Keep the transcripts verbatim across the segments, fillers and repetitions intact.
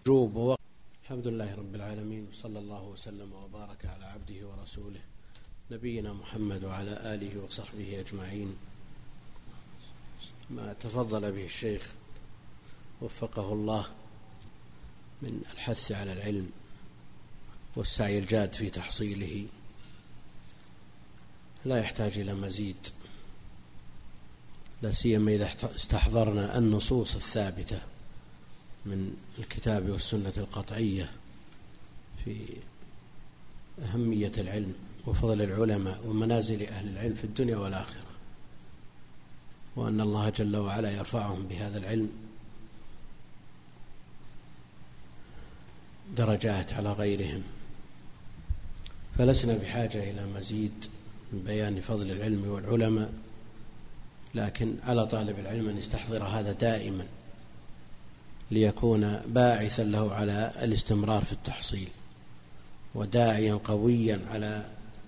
وجوب ووقت. الحمد لله رب العالمين، وصلى الله وسلم وبارك على عبده ورسوله نبينا محمد وعلى آله وصحبه أجمعين. ما تفضل به الشيخ وفقه الله من الحث على العلم والسعي الجاد في تحصيله لا يحتاج إلى مزيد، لا سيما إذا استحضرنا النصوص الثابتة من الكتاب والسنة القطعية في أهمية العلم وفضل العلماء ومنازل أهل العلم في الدنيا والآخرة، وأن الله جل وعلا يرفعهم بهذا العلم درجات على غيرهم. فلسنا بحاجة إلى مزيد من بيان فضل العلم والعلماء، لكن على طالب العلم أن يستحضر هذا دائما ليكون باعثا له على الاستمرار في التحصيل، وداعيا قويا على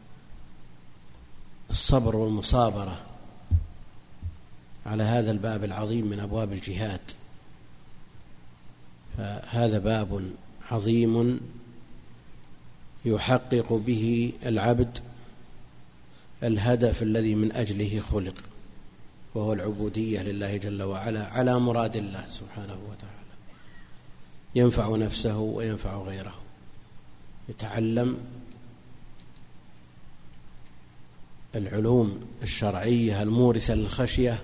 الصبر والمصابرة على هذا الباب العظيم من أبواب الجهاد. فهذا باب عظيم يحقق به العبد الهدف الذي من أجله خلق، وهو العبودية لله جل وعلا على مراد الله سبحانه وتعالى، ينفع نفسه وينفع غيره. يتعلم العلوم الشرعية المورثة للخشية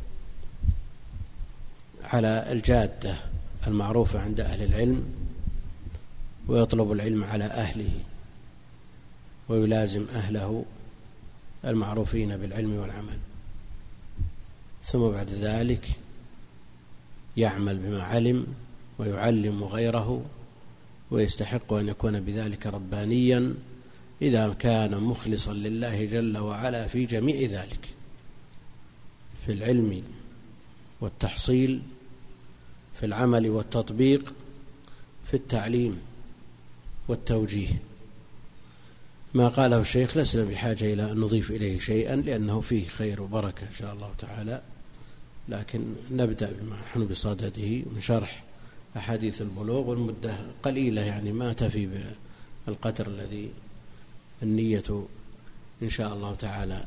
على الجادة المعروفة عند أهل العلم، ويطلب العلم على أهله ويلازم أهله المعروفين بالعلم والعمل، ثم بعد ذلك يعمل بما علم ويعلم غيره، ويستحق أن يكون بذلك ربانيا إذا كان مخلصا لله جل وعلا في جميع ذلك، في العلم والتحصيل، في العمل والتطبيق، في التعليم والتوجيه. ما قاله الشيخ لسنا بحاجة إلى أن نضيف إليه شيئا، لأنه فيه خير وبركة إن شاء الله تعالى، لكن نبدأ بما نحن بصدده من شرح أحاديث البلوغ، والمدة قليلة يعني ما تفي بالقدر الذي النية إن شاء الله تعالى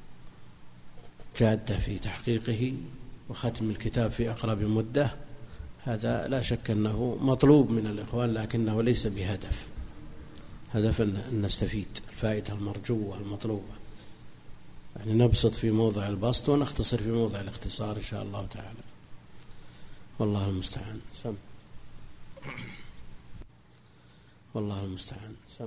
جادة في تحقيقه وختم الكتاب في أقرب مدة. هذا لا شك أنه مطلوب من الإخوان، لكنه ليس بهدف، هدف أن نستفيد الفائدة المرجوة المطلوبة، يعني نبسط في موضع البسط ونختصر في موضع الاختصار إن شاء الله تعالى، والله المستعان. سم والله المستعان. سم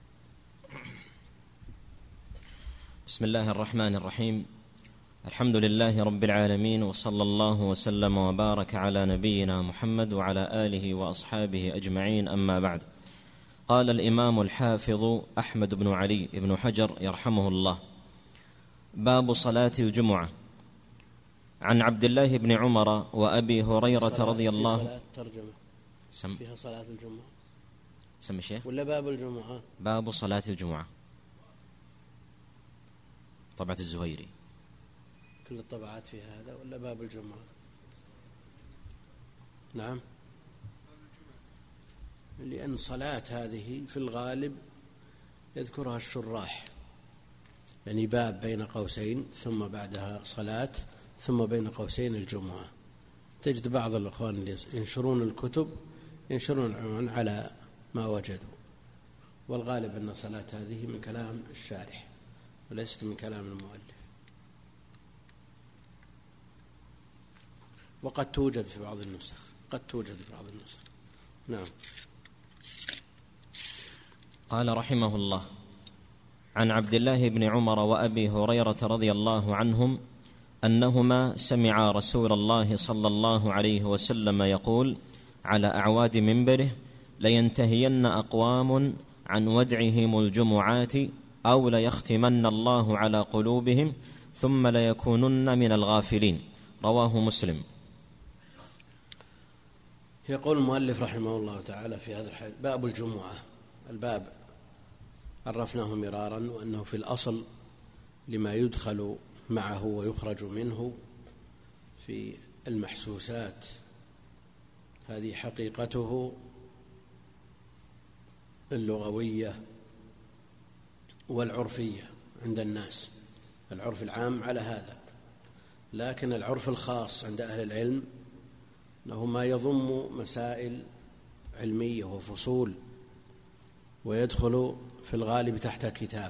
بسم الله الرحمن الرحيم. الحمد لله رب العالمين، وصلى الله وسلم وبارك على نبينا محمد وعلى آله وأصحابه أجمعين، أما بعد. قال الإمام الحافظ أحمد بن علي بن حجر يرحمه الله: باب صلاة الجمعة. عن عبد الله بن عمر وأبي هريرة رضي الله عنه. ترجمة سم فيها صلاة الجمعة سم الشيخ ولا باب الجمعة؟ باب صلاة الجمعة، طبعة الزهيري. كل الطبعات فيها هذا ولا باب الجمعة؟ نعم، لأن صلاة هذه في الغالب يذكرها الشراح، يعني باب بين قوسين ثم بعدها صلاة ثم بين قوسين الجمعة. تجد بعض الأخوان اللي ينشرون الكتب ينشرون العنوان على ما وجدوا، والغالب أن صلاة هذه من كلام الشارح وليست من كلام المؤلف، وقد توجد في بعض النسخ قد توجد في بعض النسخ. نعم. قال رحمه الله: عن عبد الله بن عمر وأبي هريرة رضي الله عنهم أنهما سمعا رسول الله صلى الله عليه وسلم يقول على أعواد منبره: لينتهين أقوام عن ودعهم الجمعات أو ليختمن الله على قلوبهم ثم ليكونن من الغافلين. رواه مسلم. يقول المؤلف رحمه الله تعالى في هذا الحديث: باب الجمعة. الباب عرفناه مرارا، وأنه في الأصل لما يدخل معه ويخرج منه في المحسوسات، هذه حقيقته اللغوية والعرفية عند الناس. العرف العام على هذا، لكن العرف الخاص عند أهل العلم أنه ما يضم مسائل علمية وفصول، ويدخل في الغالب تحت كتاب،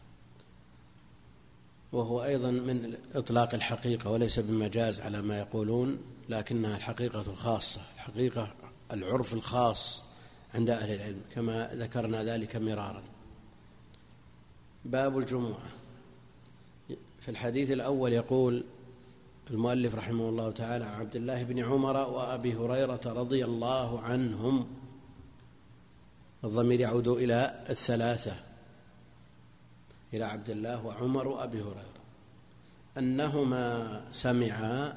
وهو أيضا من إطلاق الحقيقة وليس بمجاز على ما يقولون، لكنها الحقيقة الخاصة، الحقيقة العرف الخاص عند أهل العلم كما ذكرنا ذلك مرارا. باب الجمعة. في الحديث الأول يقول المؤلف رحمه الله تعالى عن عبد الله بن عمر وأبي هريرة رضي الله عنهم، الضمير يعود إلى الثلاثة، إلى عبد الله وعمر وأبي هريرة، أنهما سمعا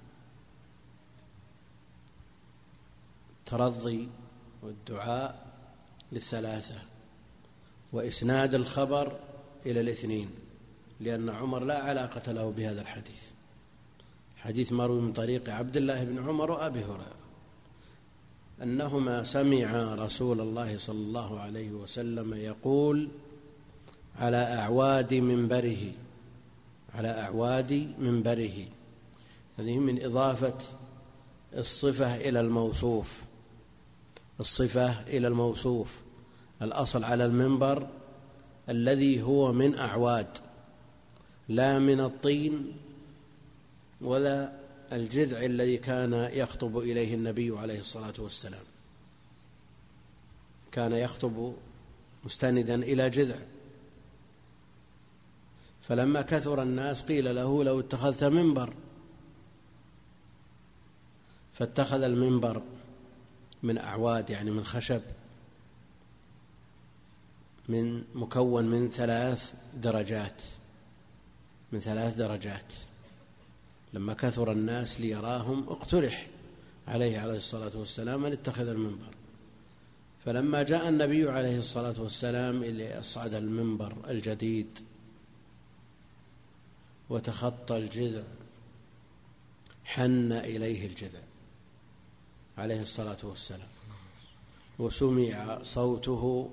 ترضي والدعاء للثلاثة، وإسناد الخبر إلى الاثنين، لأن عمر لا علاقة له بهذا الحديث. حديث مروي من طريق عبد الله بن عمر وأبي هريرة أنهما سمعا رسول الله صلى الله عليه وسلم يقول على أعواد منبره، على أعواد منبره، هذه من إضافة الصفة إلى الموصوف، الصفة إلى الموصوف. الأصل على المنبر الذي هو من أعواد، لا من الطين ولا الجذع الذي كان يخطب إليه النبي عليه الصلاة والسلام، كان يخطب مستندا إلى جذع، فلما كثر الناس قيل له لو اتخذت منبر، فاتخذ المنبر من أعواد يعني من خشب، من مكون من ثلاث درجات، من ثلاث درجات. لما كثر الناس ليراهم اقترح عليه عليه الصلاة والسلام أن اتخذ المنبر، فلما جاء النبي عليه الصلاة والسلام إلى أصعد المنبر الجديد وتخطى الجذع حن إليه الجذع عليه الصلاة والسلام، وسمع صوته،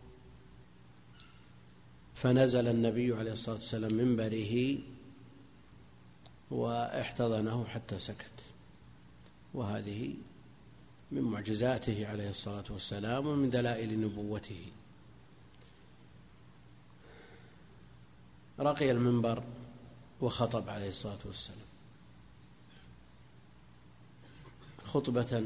فنزل النبي عليه الصلاة والسلام من منبره واحتضنه حتى سكت. وهذه من معجزاته عليه الصلاة والسلام ومن دلائل نبوته. رقي المنبر وخطب عليه الصلاة والسلام خطبة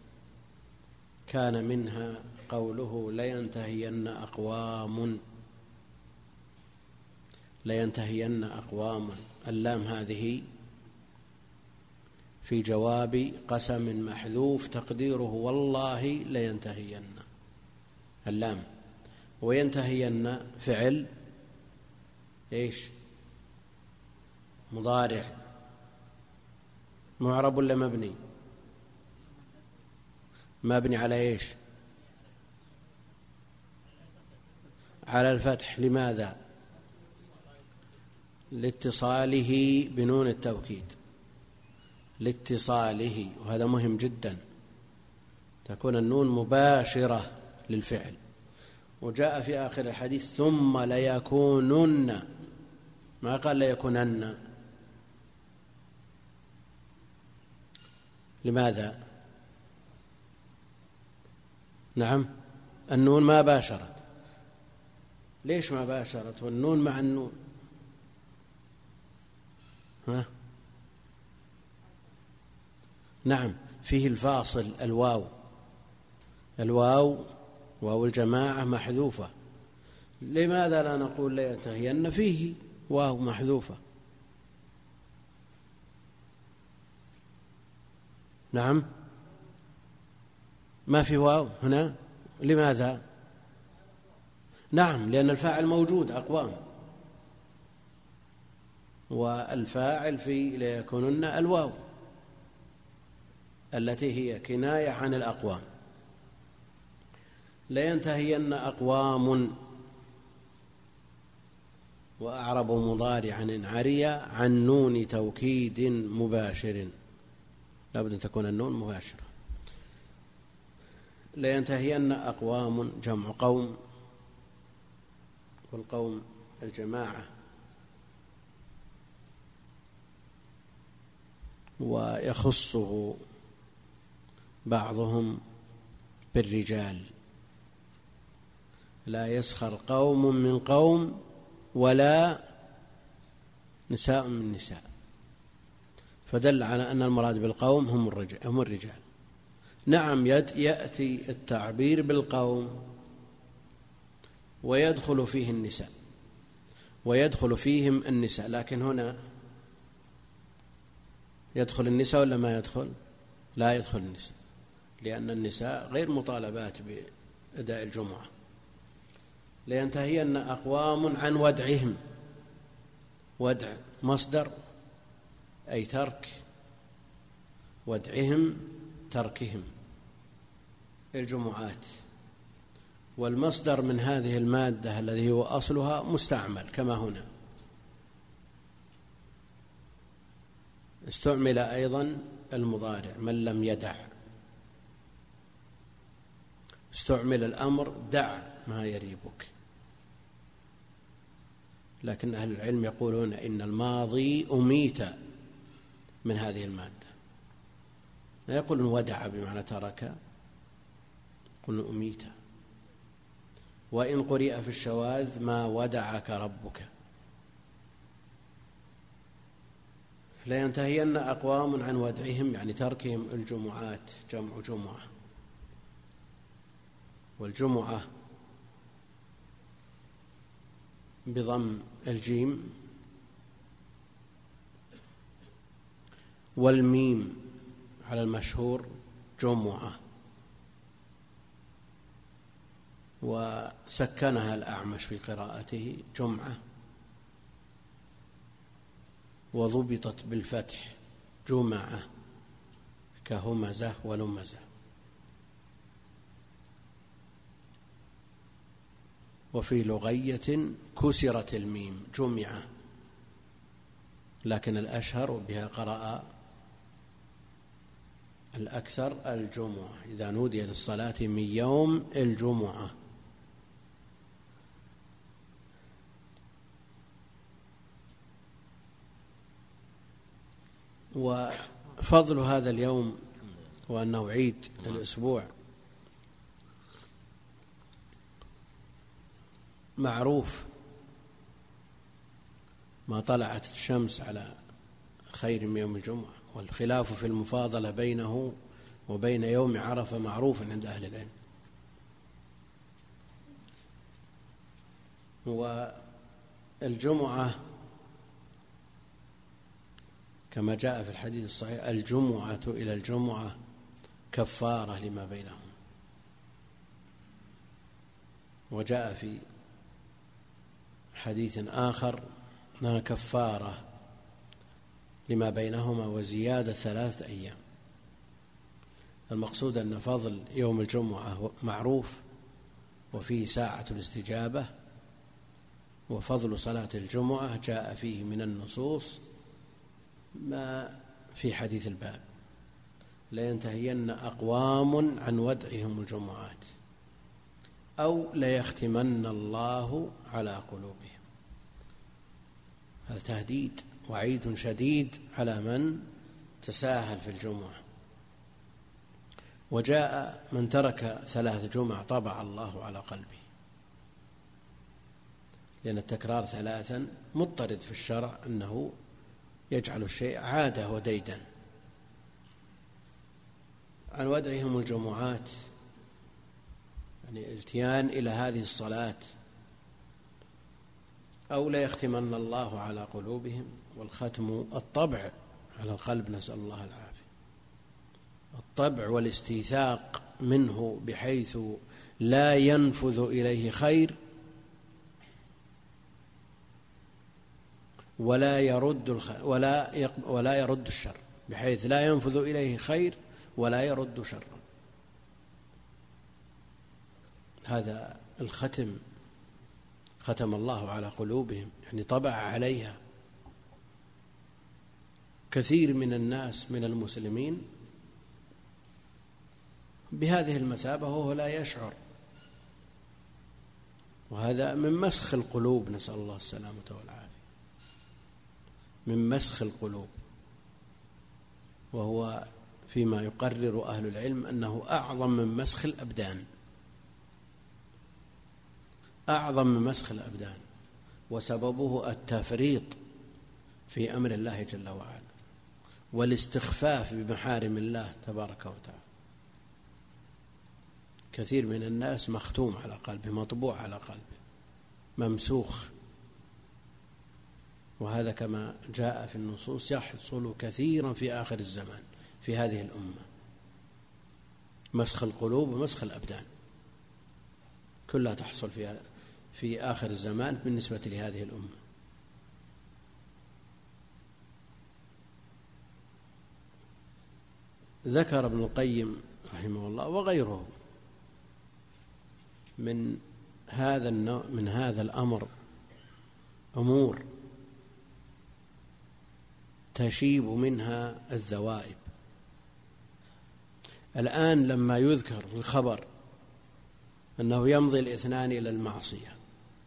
كان منها قوله لينتهين أقوام، لينتهين أقوام، اللام هذه في جواب قسم محذوف تقديره والله لينتهين، اللام، وينتهين فعل إيش؟ مضارع معرب ولا مبني؟ مبني على إيش؟ على الفتح. لماذا؟ لاتصاله بنون التوكيد، لاتصاله، وهذا مهم جدا، تكون النون مباشرة للفعل. وجاء في آخر الحديث ثم ليكونن، ما قال ليكونن. لماذا؟ نعم، النون ما باشرت. ليش ما باشرت والنون مع النون؟ ها؟ نعم، فيه الفاصل الواو، الواو واو الجماعة محذوفة. لماذا لا نقول لينتهين؟ فيه واو محذوفة. نعم، ما في واو هنا. لماذا؟ نعم، لأن الفاعل موجود أقوام، والفاعل في ليكونن الواو التي هي كناية عن الأقوام. لينتهين أقوام، وأعرب مضارعا عن عريا عن نون توكيد مباشر، لا بد أن تكون النون مباشرة. لينتهين أقوام جمع قوم، والقوم الجماعة، ويخصه بعضهم بالرجال: لا يسخر قوم من قوم ولا نساء من نساء، فدل على أن المراد بالقوم هم الرجال. نعم، يأتي التعبير بالقوم ويدخل فيه النساء ويدخل فيهم النساء، لكن هنا يدخل النساء ولا ما يدخل؟ لا يدخل النساء، لأن النساء غير مطالبات بأداء الجمعة. لينتهين أقوام عن ودعهم، ودع مصدر أي ترك، ودعهم تركهم الجمعات، والمصدر من هذه المادة الذي هو أصلها مستعمل كما هنا. استعمل أيضا المضارع من لم يدع، استعمل الأمر دع ما يريبك، لكن أهل العلم يقولون إن الماضي أميت من هذه المادة، لا يقولون ودع بمعنى ترك، يقولون أميت. وإن قرئ في الشواذ ما ودعك ربك. لينتهين أقوام عن ودعهم يعني تركهم الجمعات، جمع جمعة، والجمعة بضم الجيم والميم على المشهور جمعة، وسكنها الأعمش في قراءته جمعة، وضبطت بالفتح جمعة كهمزة ولمزة. وفي لغية كسرت الميم جمعة، لكن الأشهر بها قرأ الأكثر الجمعة إذا نودي للصلاة من يوم الجمعة. وفضل هذا اليوم وأنه عيد الأسبوع معروف، ما طلعت الشمس على خير من يوم الجمعة، والخلاف في المفاضلة بينه وبين يوم عرفة معروف عند أهل العلم. والجمعة كما جاء في الحديث الصحيح: الجمعة إلى الجمعة كفارة لما بينهم. وجاء في حديث آخر أنها كفارة لما بينهما وزيادة ثلاثة أيام. المقصود أن فضل يوم الجمعة معروف، وفيه ساعة الاستجابة، وفضل صلاة الجمعة جاء فيه من النصوص ما في حديث الباب: لينتهين أقوام عن ودعهم الجمعات أو ليختمن الله على قلوبهم. هذا تهديد وعيد شديد على من تساهل في الجمعة. وجاء من ترك ثلاث جمع طبع الله على قلبه، لأن التكرار ثلاثا مضطرد في الشرع أنه يجعل الشيء عادة وديدا. عن ودعهم الجمعات يعني الاتيان إلى هذه الصلاة. أو لا يختمن الله على قلوبهم، والختم الطبع على القلب، نسأل الله العافية، الطبع والاستيثاق منه بحيث لا ينفذ إليه خير ولا يرد الخير ولا ولا يرد الشر، بحيث لا ينفذ إليه خير ولا يرد شر. هذا الختم ختم الله على قلوبهم، يعني طبع عليها. كثير من الناس من المسلمين بهذه المثابة وهو لا يشعر، وهذا من مسخ القلوب، نسأل الله السلامة والعافية، من مسخ القلوب، وهو فيما يقرر أهل العلم أنه أعظم من مسخ الأبدان، أعظم من مسخ الأبدان، وسببه التفريط في أمر الله جل وعلا والاستخفاف بمحارم الله تبارك وتعالى. كثير من الناس مختوم على قلبه، مطبوع على قلبه، ممسوخ، وهذا كما جاء في النصوص يحصل كثيرا في آخر الزمان في هذه الأمة، مسخ القلوب ومسخ الأبدان كلها تحصل في في آخر الزمان بالنسبة لهذه الأمة. ذكر ابن القيم رحمه الله وغيره من هذا النوع من هذا الأمر أمور تشيب منها الذوائب. الآن لما يذكر في الخبر أنه يمضي الاثنان إلى المعصية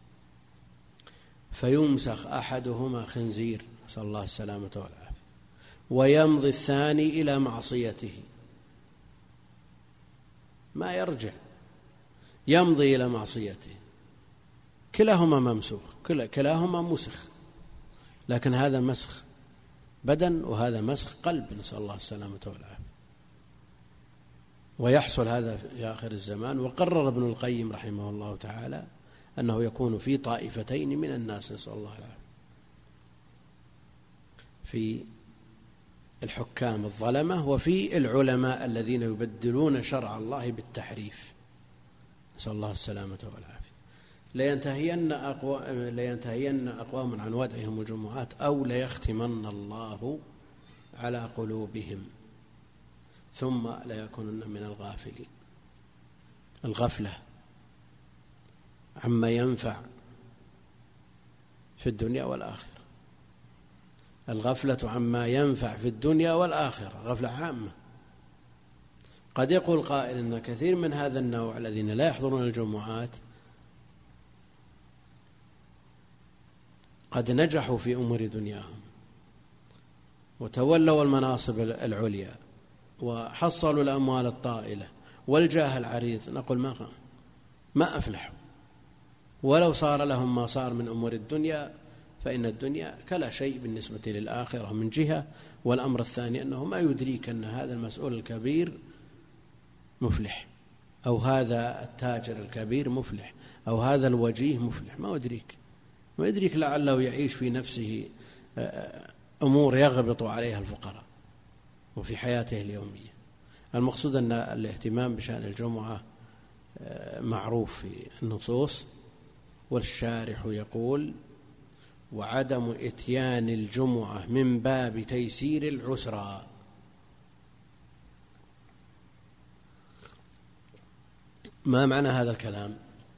فيمسخ أحدهما خنزير، نسأل الله السلامة والعافية، ويمضي الثاني إلى معصيته، ما يرجع، يمضي إلى معصيته، كلاهما ممسوخ، كلاهما مسخ، لكن هذا مسخ بدن وهذا مسخ قلب، نسأل الله السلامة والعافية. ويحصل هذا في آخر الزمان. وقرر ابن القيم رحمه الله تعالى أنه يكون في طائفتين من الناس، نسأل الله العافية، في الحكام الظلمة وفي العلماء الذين يبدلون شرع الله بالتحريف، نسأل الله السلامة والعافية. لينتهين أقوام, لينتهين أقوام عن ودعهم الجمعات أو ليختمن الله على قلوبهم ثم ليكونن من الغافلين. الغفلة عما ينفع في الدنيا والآخرة، الغفلة عما ينفع في الدنيا والآخرة غفلة عامة. قد يقول قائل إن كثير من هذا النوع الذين لا يحضرون الجمعات قد نجحوا في أمور دنياهم وتولوا المناصب العليا وحصلوا الأموال الطائلة والجاه العريض، نقول ما ما أفلحوا، ولو صار لهم ما صار من أمور الدنيا فإن الدنيا كلا شيء بالنسبة للآخرة من جهة. والأمر الثاني أنه ما يدريك أن هذا المسؤول الكبير مفلح، أو هذا التاجر الكبير مفلح، أو هذا الوجيه مفلح، ما يدريك ما يدريك لعله يعيش في نفسه أمور يغبط عليها الفقراء وفي حياته اليومية. المقصود أن الاهتمام بشأن الجمعة معروف في النصوص. والشارح يقول: وعدم إتيان الجمعة من باب تيسير العسرى. ما معنى هذا الكلام؟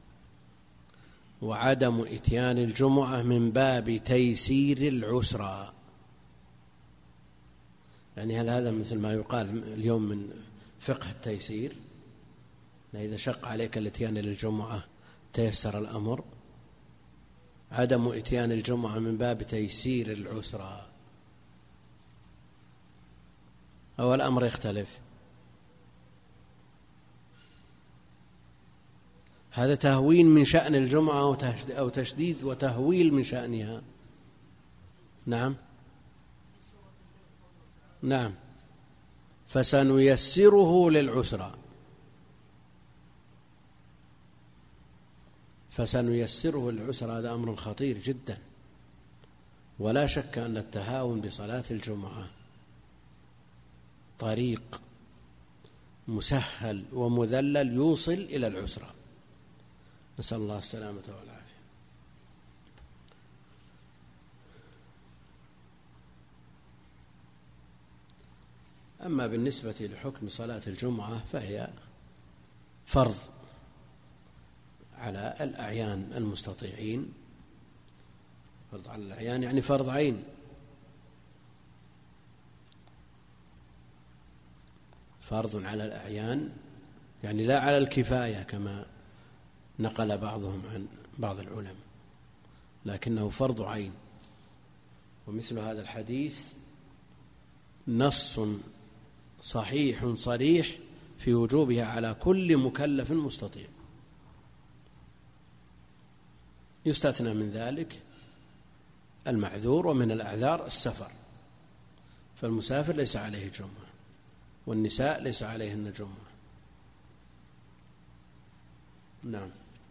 وعدم إتيان الجمعة من باب تيسير العسرى، يعني هل هذا مثل ما يقال اليوم من فقه التيسير، إذا شق عليك الاتيان للجمعة تيسر الأمر؟ عدم إتيان الجمعة من باب تيسير العسرى، أو الأمر يختلف؟ هذا تهوين من شأن الجمعة أو تشديد وتهويل من شأنها. نعم نعم فسنيسره للعسرى، فسنيسره للعسرى، هذا أمر خطير جدا. ولا شك أن التهاون بصلاة الجمعة طريق مسهل ومذلل يوصل إلى العسرى، نسأل الله السلامة والعافية. أما بالنسبة لحكم صلاة الجمعة فهي فرض على الأعيان المستطيعين، فرض على الأعيان يعني فرض عين، فرض على الأعيان يعني لا على الكفاية كما نقل بعضهم عن بعض العلماء، لكنه فرض عين. ومثل هذا الحديث نص صحيح صريح في وجوبها على كل مكلف مستطيع. يستثنى من ذلك المعذور، ومن الأعذار السفر، فالمسافر ليس عليه جمعة، والنساء ليس عليهن جمعة. نعم.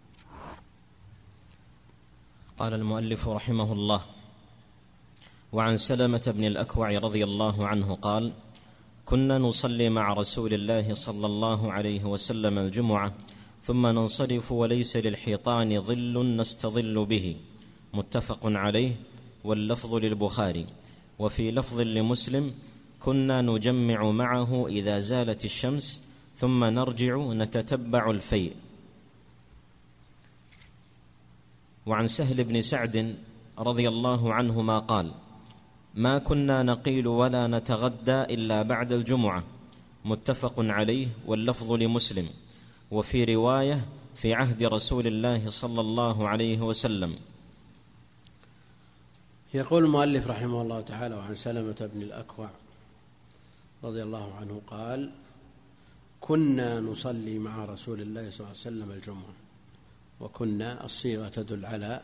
قال المؤلف رحمه الله: وعن سلمة بن الأكوع رضي الله عنه قال: كنا نصلي مع رسول الله صلى الله عليه وسلم الجمعة ثم ننصرف وليس للحيطان ظل نستظل به، متفق عليه، واللفظ للبخاري. وفي لفظ لمسلم: كنا نجمع معه إذا زالت الشمس ثم نرجع نتتبع الفيء. وعن سهل بن سعد رضي الله عنهما قال: ما كنا نقيل ولا نتغدى إلا بعد الجمعة، متفق عليه، واللفظ لمسلم. وفي رواية: في عهد رسول الله صلى الله عليه وسلم. يقول المؤلف رحمه الله تعالى: وعن سلمة بن الأكوع رضي الله عنه قال: كنا نصلي مع رسول الله صلى الله عليه وسلم الجمعة. وكنا الصيغة تدل على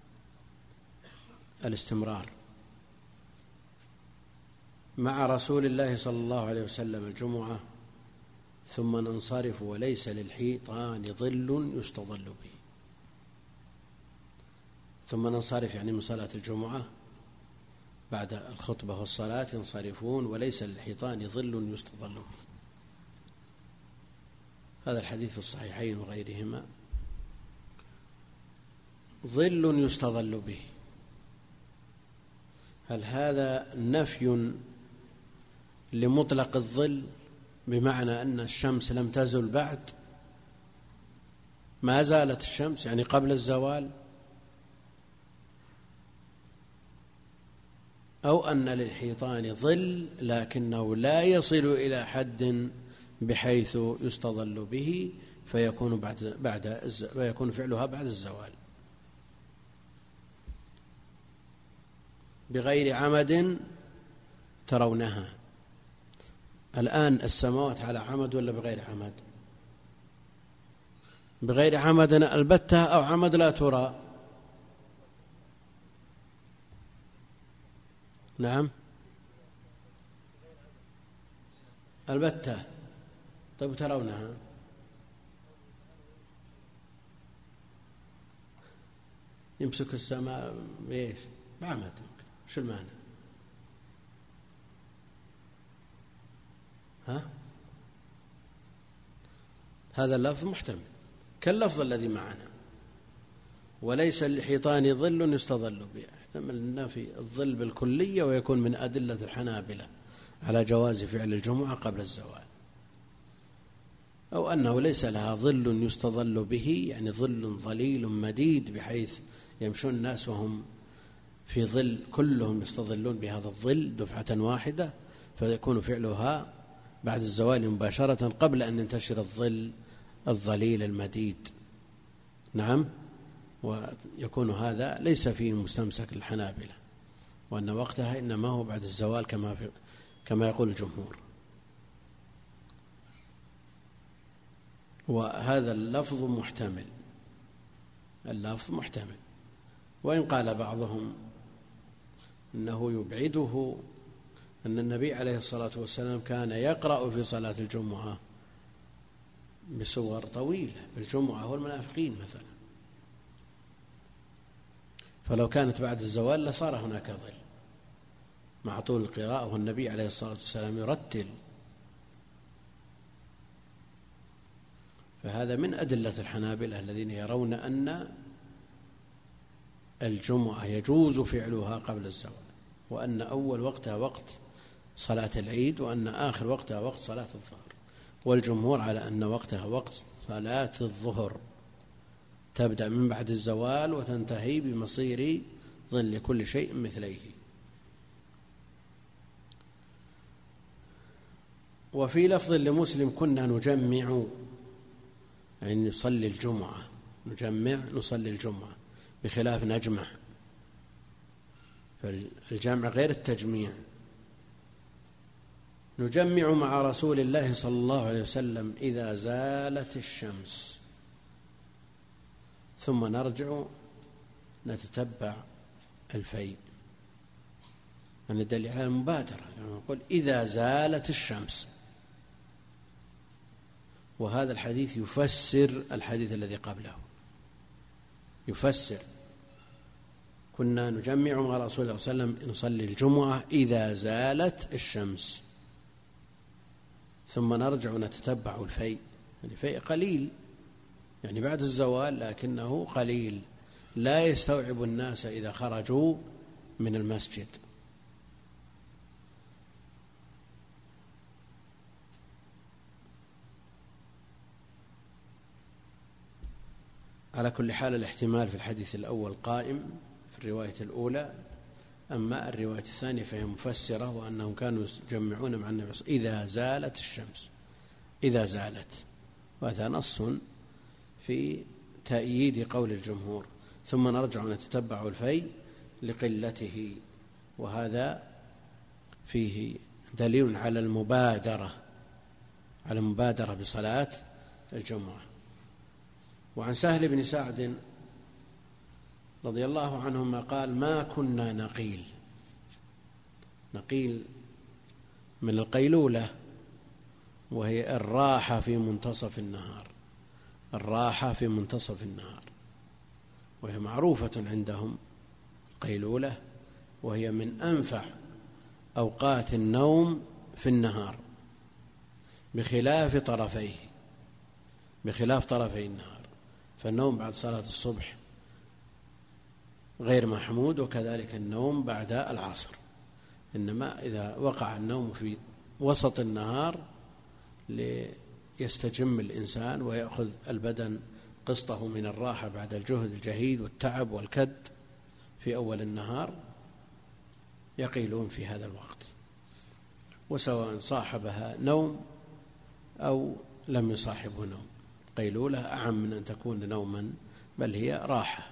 الاستمرار. مع رسول الله صلى الله عليه وسلم الجمعة ثم ننصرف وليس للحيطان ظل يستظل به. ثم ننصرف يعني من صلاة الجمعة بعد الخطبة والصلاة ينصرفون وليس للحيطان ظل يستظل به. هذا الحديث في الصحيحين وغيرهما. ظل يستظل به، هل هذا نفي لمطلق الظل بمعنى أن الشمس لم تزل بعد، ما زالت الشمس يعني قبل الزوال، أو أن للحيطان ظل لكنه لا يصل إلى حد بحيث يستظل به فيكون بعد بعد فيكون فعلها بعد الزوال بغير عمد ترونها. الآن السماوات على عمد ولا بغير عمد؟ بغير عمد البتة أو عمد لا ترى؟ نعم البتة. طيب ترونها؟ يمسك السماء بإيش؟ بعمد. شو المعنى؟ ها؟ هذا اللفظ محتمل كاللفظ الذي معنا: وليس للحيطان ظل يستظل به. يحتمل النفي الظل بالكلية ويكون من أدلة الحنابلة على جواز فعل الجمعة قبل الزوال، أو أنه ليس لها ظل يستظل به يعني ظل ظليل مديد بحيث يمشون الناس وهم في ظل كلهم يستظلون بهذا الظل دفعة واحدة، فيكون فعلها بعد الزوال مباشرة قبل أن ينتشر الظل الظليل المديد. نعم. ويكون هذا ليس فيه مستمسك الحنابلة، وأن وقتها إنما هو بعد الزوال كما, في كما يقول الجمهور. وهذا اللفظ محتمل، اللفظ محتمل، وإن قال بعضهم إنه يبعده أن النبي عليه الصلاة والسلام كان يقرأ في صلاة الجمعة بسور طويلة بالجمعة والمنافقين مثلا، فلو كانت بعد الزوال لصار هناك ظل مع طول القراءة، والنبي عليه الصلاة والسلام يرتل. فهذا من أدلة الحنابلة الذين يرون أن الجمعة يجوز فعلها قبل الزوال، وأن أول وقتها وقت صلاة العيد، وأن آخر وقتها وقت صلاة الظهر. والجمهور على أن وقتها وقت صلاة الظهر، تبدأ من بعد الزوال وتنتهي بمصير ظل كل شيء مثليه. وفي لفظ لمسلم: كنا نجمع يعني نصلي الجمعة، نجمع نصلي الجمعة، بخلاف نجمع، فالجمع غير التجميع. نجمع مع رسول الله صلى الله عليه وسلم إذا زالت الشمس، ثم نرجع نتتبع الفيء. يعني دليل على المبادرة، يعني نقول إذا زالت الشمس، وهذا الحديث يفسر الحديث الذي قبله، يفسر. كنا نجمع مع رسول الله صلى الله عليه وسلم نصلي الجمعة إذا زالت الشمس، ثم نرجع نتتبع الفيء. الفيء قليل، يعني بعد الزوال، لكنه قليل لا يستوعب الناس إذا خرجوا من المسجد. على كل حال الاحتمال في الحديث الأول قائم في الرواية الأولى، أما الرواية الثانية فهي مفسرة، وأنهم كانوا يجمعون مع النبي إذا زالت الشمس، إذا زالت، وهذا نص في تأييد قول الجمهور. ثم نرجع نتتبع الفيء لقلته، وهذا فيه دليل على المبادرة، على المبادرة بصلاة الجمعة. وعن سهل بن سعد رضي الله عنهما قال: ما كنا نقيل. نقيل من القيلولة، وهي الراحة في منتصف النهار، الراحة في منتصف النهار، وهي معروفة عندهم قيلولة، وهي من أنفع أوقات النوم في النهار، بخلاف طرفيه، بخلاف طرفي النهار. فالنوم بعد صلاة الصبح غير محمود، وكذلك النوم بعد العصر، إنما إذا وقع النوم في وسط النهار ليستجم الإنسان ويأخذ البدن قسطه من الراحة بعد الجهد الجهيد والتعب والكد في أول النهار، يقيلون في هذا الوقت، وسواء صاحبها نوم أو لم يصاحبه نوم. قيلولة أعم من أن تكون نوما، بل هي راحة.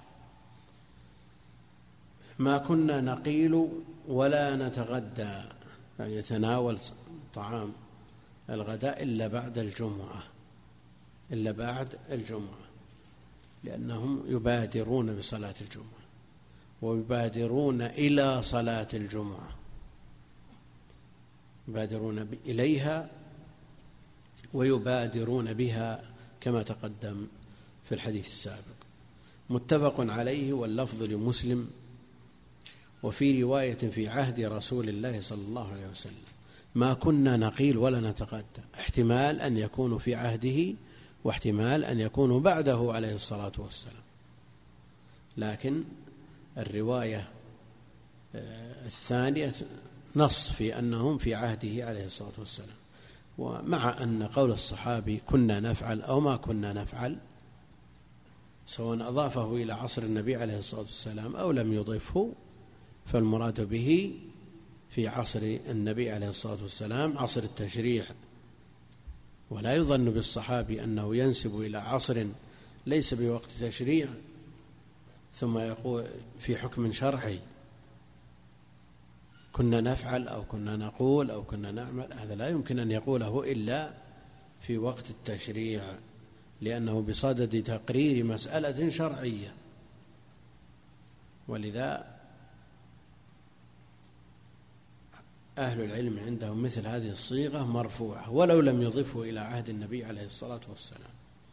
ما كنا نقيل ولا نتغدى، يعني يتناول طعام الغداء إلا بعد الجمعة، إلا بعد الجمعة، لأنهم يبادرون بصلاة الجمعة ويبادرون إلى صلاة الجمعة، يبادرون إليها ويبادرون بها كما تقدم في الحديث السابق. متفق عليه، واللفظ لمسلم. وفي رواية في عهد رسول الله صلى الله عليه وسلم: ما كنا نقيل ولا نتغدى. احتمال أن يكونوا في عهده، واحتمال أن يكونوا بعده عليه الصلاة والسلام، لكن الرواية الثانية نص في أنهم في عهده عليه الصلاة والسلام. ومع أن قول الصحابي كنا نفعل أو ما كنا نفعل، سواء أضافه إلى عصر النبي عليه الصلاة والسلام أو لم يضفه، فالمراد به في عصر النبي عليه الصلاة والسلام عصر التشريع، ولا يظن بالصحابي أنه ينسب إلى عصر ليس بوقت تشريع ثم يقول في حكم شرعي كنا نفعل أو كنا نقول أو كنا نعمل. هذا لا يمكن أن يقوله إلا في وقت التشريع، لأنه بصدد تقرير مسألة شرعية. ولذا أهل العلم عندهم مثل هذه الصيغة مرفوعة ولو لم يضفه إلى عهد النبي عليه الصلاة والسلام.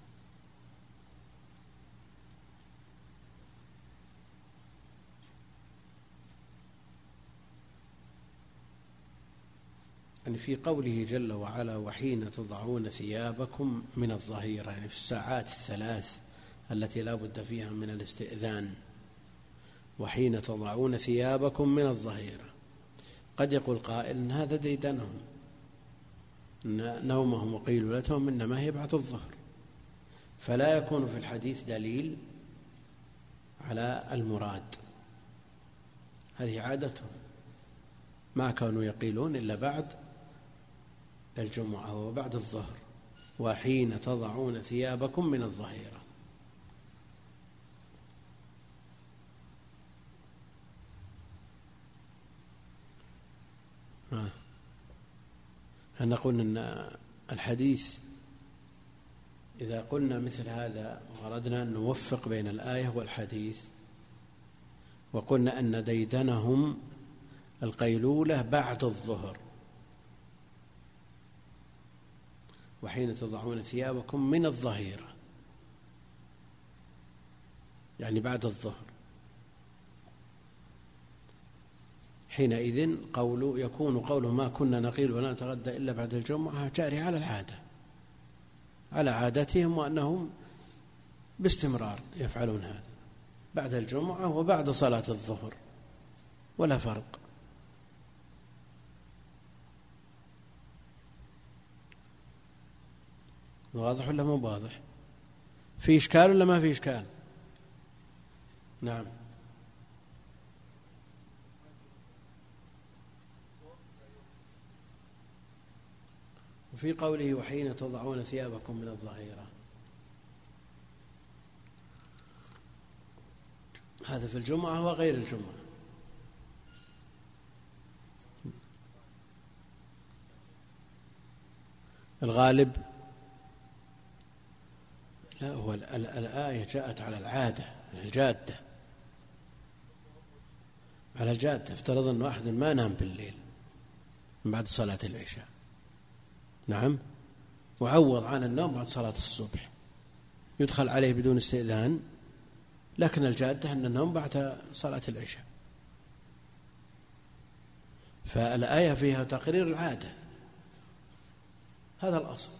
يعني في قوله جل وعلا: وحين تضعون ثيابكم من الظهيرة، يعني في الساعات الثلاث التي لا بد فيها من الاستئذان. وحين تضعون ثيابكم من الظهيرة، قد يقول قائل إن هذا ديدنهم، إن نومهم وقيلولتهم إنما هي بعد الظهر، فلا يكون في الحديث دليل على المراد. هذه عادتهم، ما كانوا يقيلون إلا بعد الجمعة وبعد الظهر، وحين تضعون ثيابكم من الظهيرة. أنا قلنا أن الحديث إذا قلنا مثل هذا وأردنا أن نوفق بين الآية والحديث وقلنا أن ديدنهم القيلولة بعد الظهر، وحين تضعون ثيابكم من الظهيرة يعني بعد الظهر، حينئذ قول يكون قوله ما كنا نقيل ولا نتغدى إلا بعد الجمعة جاري على العادة، على عادتهم، وأنهم باستمرار يفعلون هذا بعد الجمعة وبعد صلاة الظهر ولا فرق. واضح ولا مو واضح؟ في إشكال ولا ما في إشكال؟ نعم. وفي قوله وحين تضعون ثيابكم من الظهيرة، هذا في الجمعة وغير الجمعة. الغالب لا، هو الآية جاءت على العادة، على الجادة، على الجادة. افترض أن واحد ما نام بالليل من بعد صلاة العشاء، نعم، وعوض عن النوم بعد صلاة الصبح، يدخل عليه بدون استئذان، لكن الجادة أن النوم بعد صلاة العشاء. فالآية فيها تقرير العادة، هذا الأصل.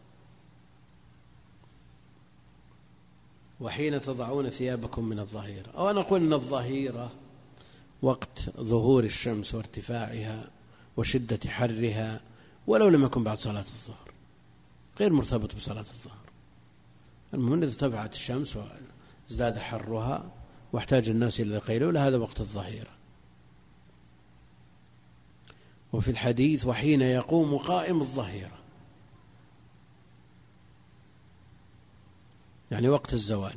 وحين تضعون ثيابكم من الظهيرة، أو أنا أقول أن الظهيرة وقت ظهور الشمس وارتفاعها وشدة حرها، ولو لم يكن بعد صلاة الظهر، غير مرتبط بصلاة الظهر. المهم إذا ارتفعت الشمس وازداد حرها واحتاج الناس إلى القيلولة، هذا وقت الظهيرة. وفي الحديث وحين يقوم قائم الظهيرة، يعني وقت الزوال.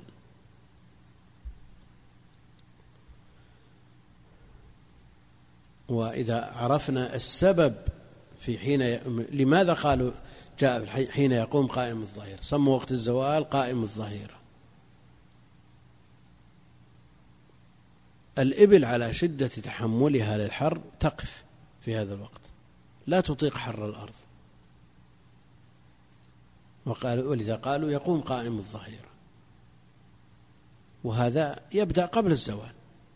وإذا عرفنا السبب في حين ي... لماذا قالوا جاء حين يقوم قائم الظهيرة، سموا وقت الزوال قائم الظهيرة. الإبل على شدة تحملها للحر تقف في هذا الوقت، لا تطيق حر الأرض، وقالوا ولذا قالوا يقوم قائم الظهيرة، وهذا يبدأ قبل الزوال،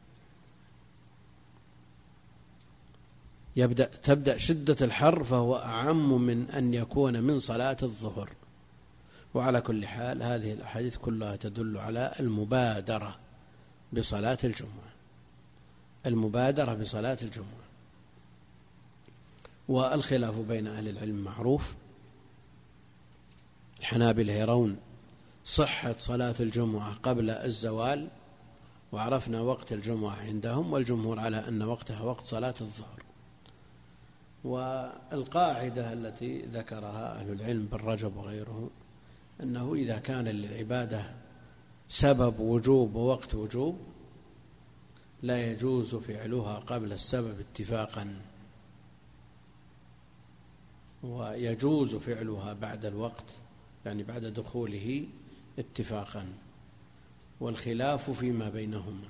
يبدأ تبدأ شدة الحر، فهو أعم من أن يكون من صلاة الظهر. وعلى كل حال هذه الأحاديث كلها تدل على المبادرة بصلاة الجمعة، المبادرة بصلاة الجمعة. والخلاف بين أهل العلم معروف. الحنابلة يرون صحة صلاة الجمعة قبل الزوال، وعرفنا وقت الجمعة عندهم، والجمهور على أن وقتها وقت صلاة الظهر. والقاعدة التي ذكرها أهل العلم بالرجب وغيره أنه إذا كان للعبادة سبب وجوب ووقت وجوب لا يجوز فعلها قبل السبب اتفاقا، ويجوز فعلها بعد الوقت يعني بعد دخوله اتفاقا، والخلاف فيما بينهما.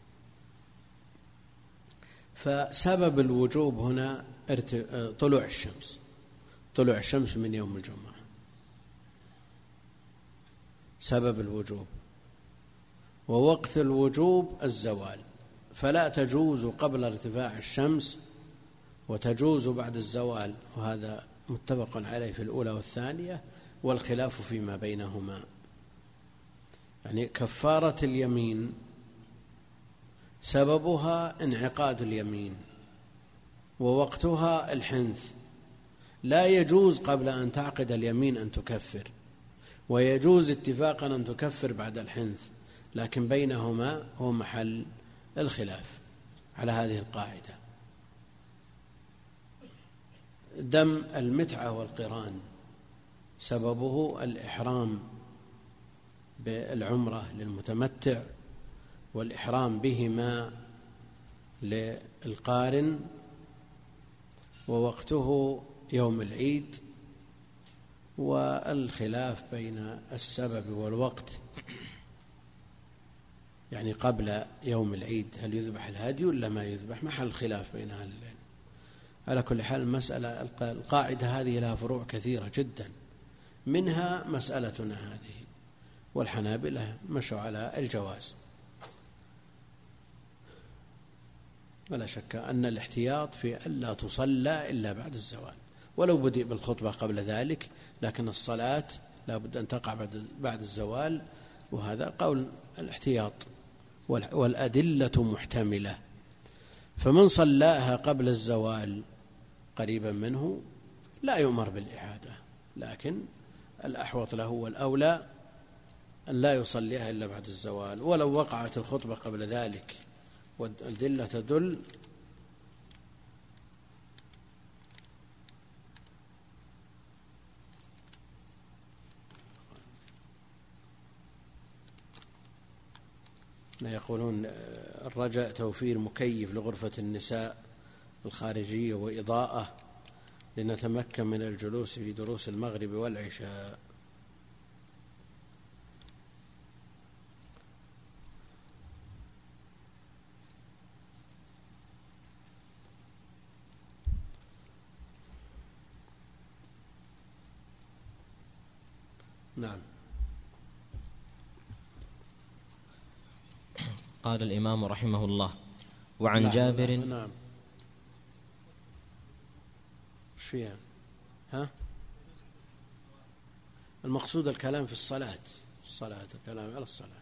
فسبب الوجوب هنا طلوع الشمس، طلوع الشمس من يوم الجمعة سبب الوجوب، ووقت الوجوب الزوال، فلا تجوز قبل ارتفاع الشمس وتجوز بعد الزوال، وهذا متفق عليه في الأولى والثانية، والخلاف فيما بينهما. يعني كفارة اليمين سببها انعقاد اليمين ووقتها الحنث، لا يجوز قبل أن تعقد اليمين أن تكفر، ويجوز اتفاقا أن تكفر بعد الحنث، لكن بينهما هو محل الخلاف على هذه القاعدة. دم المتعة والقران سببه الإحرام بالعمرة للمتمتع والإحرام بهما للقارن، ووقته يوم العيد. والخلاف بين السبب والوقت، يعني قبل يوم العيد هل يذبح الهدي ولا ما يذبح، محل خلاف بين أهل العلم. على كل حال المسألة القاعدة هذه لها فروع كثيرة جدا، منها مسألتنا هذه، والحنابلة مشوا على الجواز. ولا شك أن الاحتياط في ألا تصلى إلا بعد الزوال، ولو بدأ بالخطبة قبل ذلك، لكن الصلاة لا بد أن تقع بعد الزوال، وهذا قول الاحتياط. والأدلة محتملة، فمن صلاها قبل الزوال قريبا منه لا يؤمر بالإعادة، لكن الأحوط له والأولى أن لا يصليها إلا بعد الزوال، ولو وقعت الخطبة قبل ذلك والأدلة تدل لا يقولون الرجاء توفير مكيف لغرفة النساء الخارجية وإضاءة لنتمكن من الجلوس في دروس المغرب والعشاء. نعم. قال الإمام رحمه الله: وعن جابر. نعم. فيها ها المقصود الكلام في الصلاة، الصلاة الكلام على الصلاة.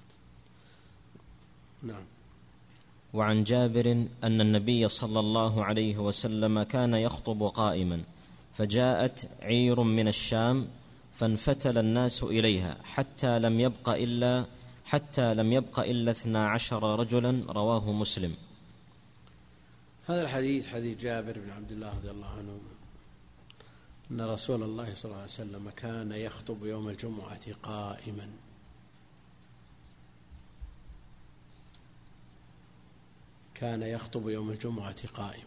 نعم. وعن جابر أن النبي صلى الله عليه وسلم كان يخطب قائما، فجاءت عير من الشام فانفتل الناس إليها حتى لم يبق إلا حتى لم يبق إلا اثنا عشر رجلا، رواه مسلم. هذا الحديث حديث جابر بن عبد الله رضي الله عنه أن رسول الله صلى الله عليه وسلم كان يخطب يوم الجمعة قائما، كان يخطب يوم الجمعة قائما.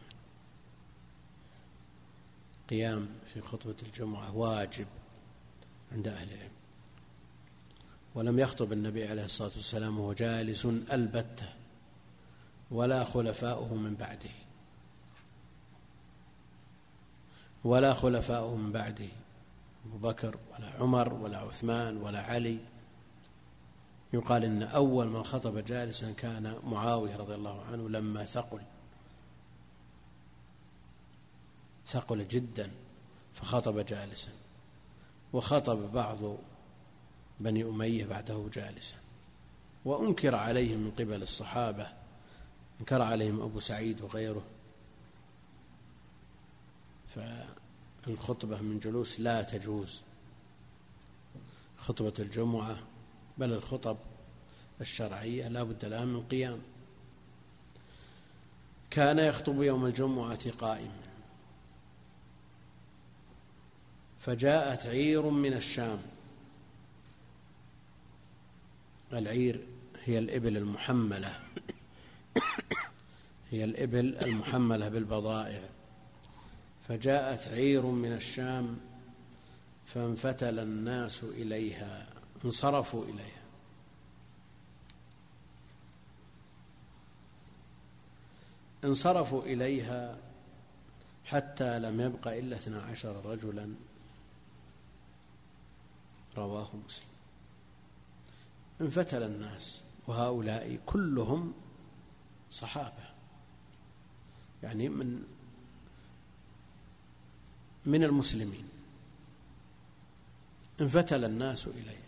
قيام في خطبة الجمعة واجب عند أهل العلم، ولم يخطب النبي عليه الصلاة والسلام وهو جالس البتة، ولا خلفاؤه من بعده ولا خلفاؤه من بعده أبو بكر ولا عمر ولا عثمان ولا علي. يقال إن أول من خطب جالسا كان معاوية رضي الله عنه لما ثقل ثقل جدا فخطب جالسا، وخطب بعض بني أمية بعده جالسا، وأنكر عليهم من قبل الصحابة، انكر عليهم أبو سعيد وغيره. فالخطبة من جلوس لا تجوز خطبة الجمعة، بل الخطب الشرعية لا بد لها من قيام. كان يخطب يوم الجمعة قائما، فجاءت عير من الشام. العير هي الإبل المحملة هي الإبل المحملة بالبضائع. فجاءت عير من الشام فانفتل الناس إليها، انصرفوا إليها. انصرفوا إليها حتى لم يبق إلا اثنا عشر رجلا، رواه مسلم. انفتل الناس، وهؤلاء كلهم صحابة، يعني من من المسلمين. انفتل الناس إليه،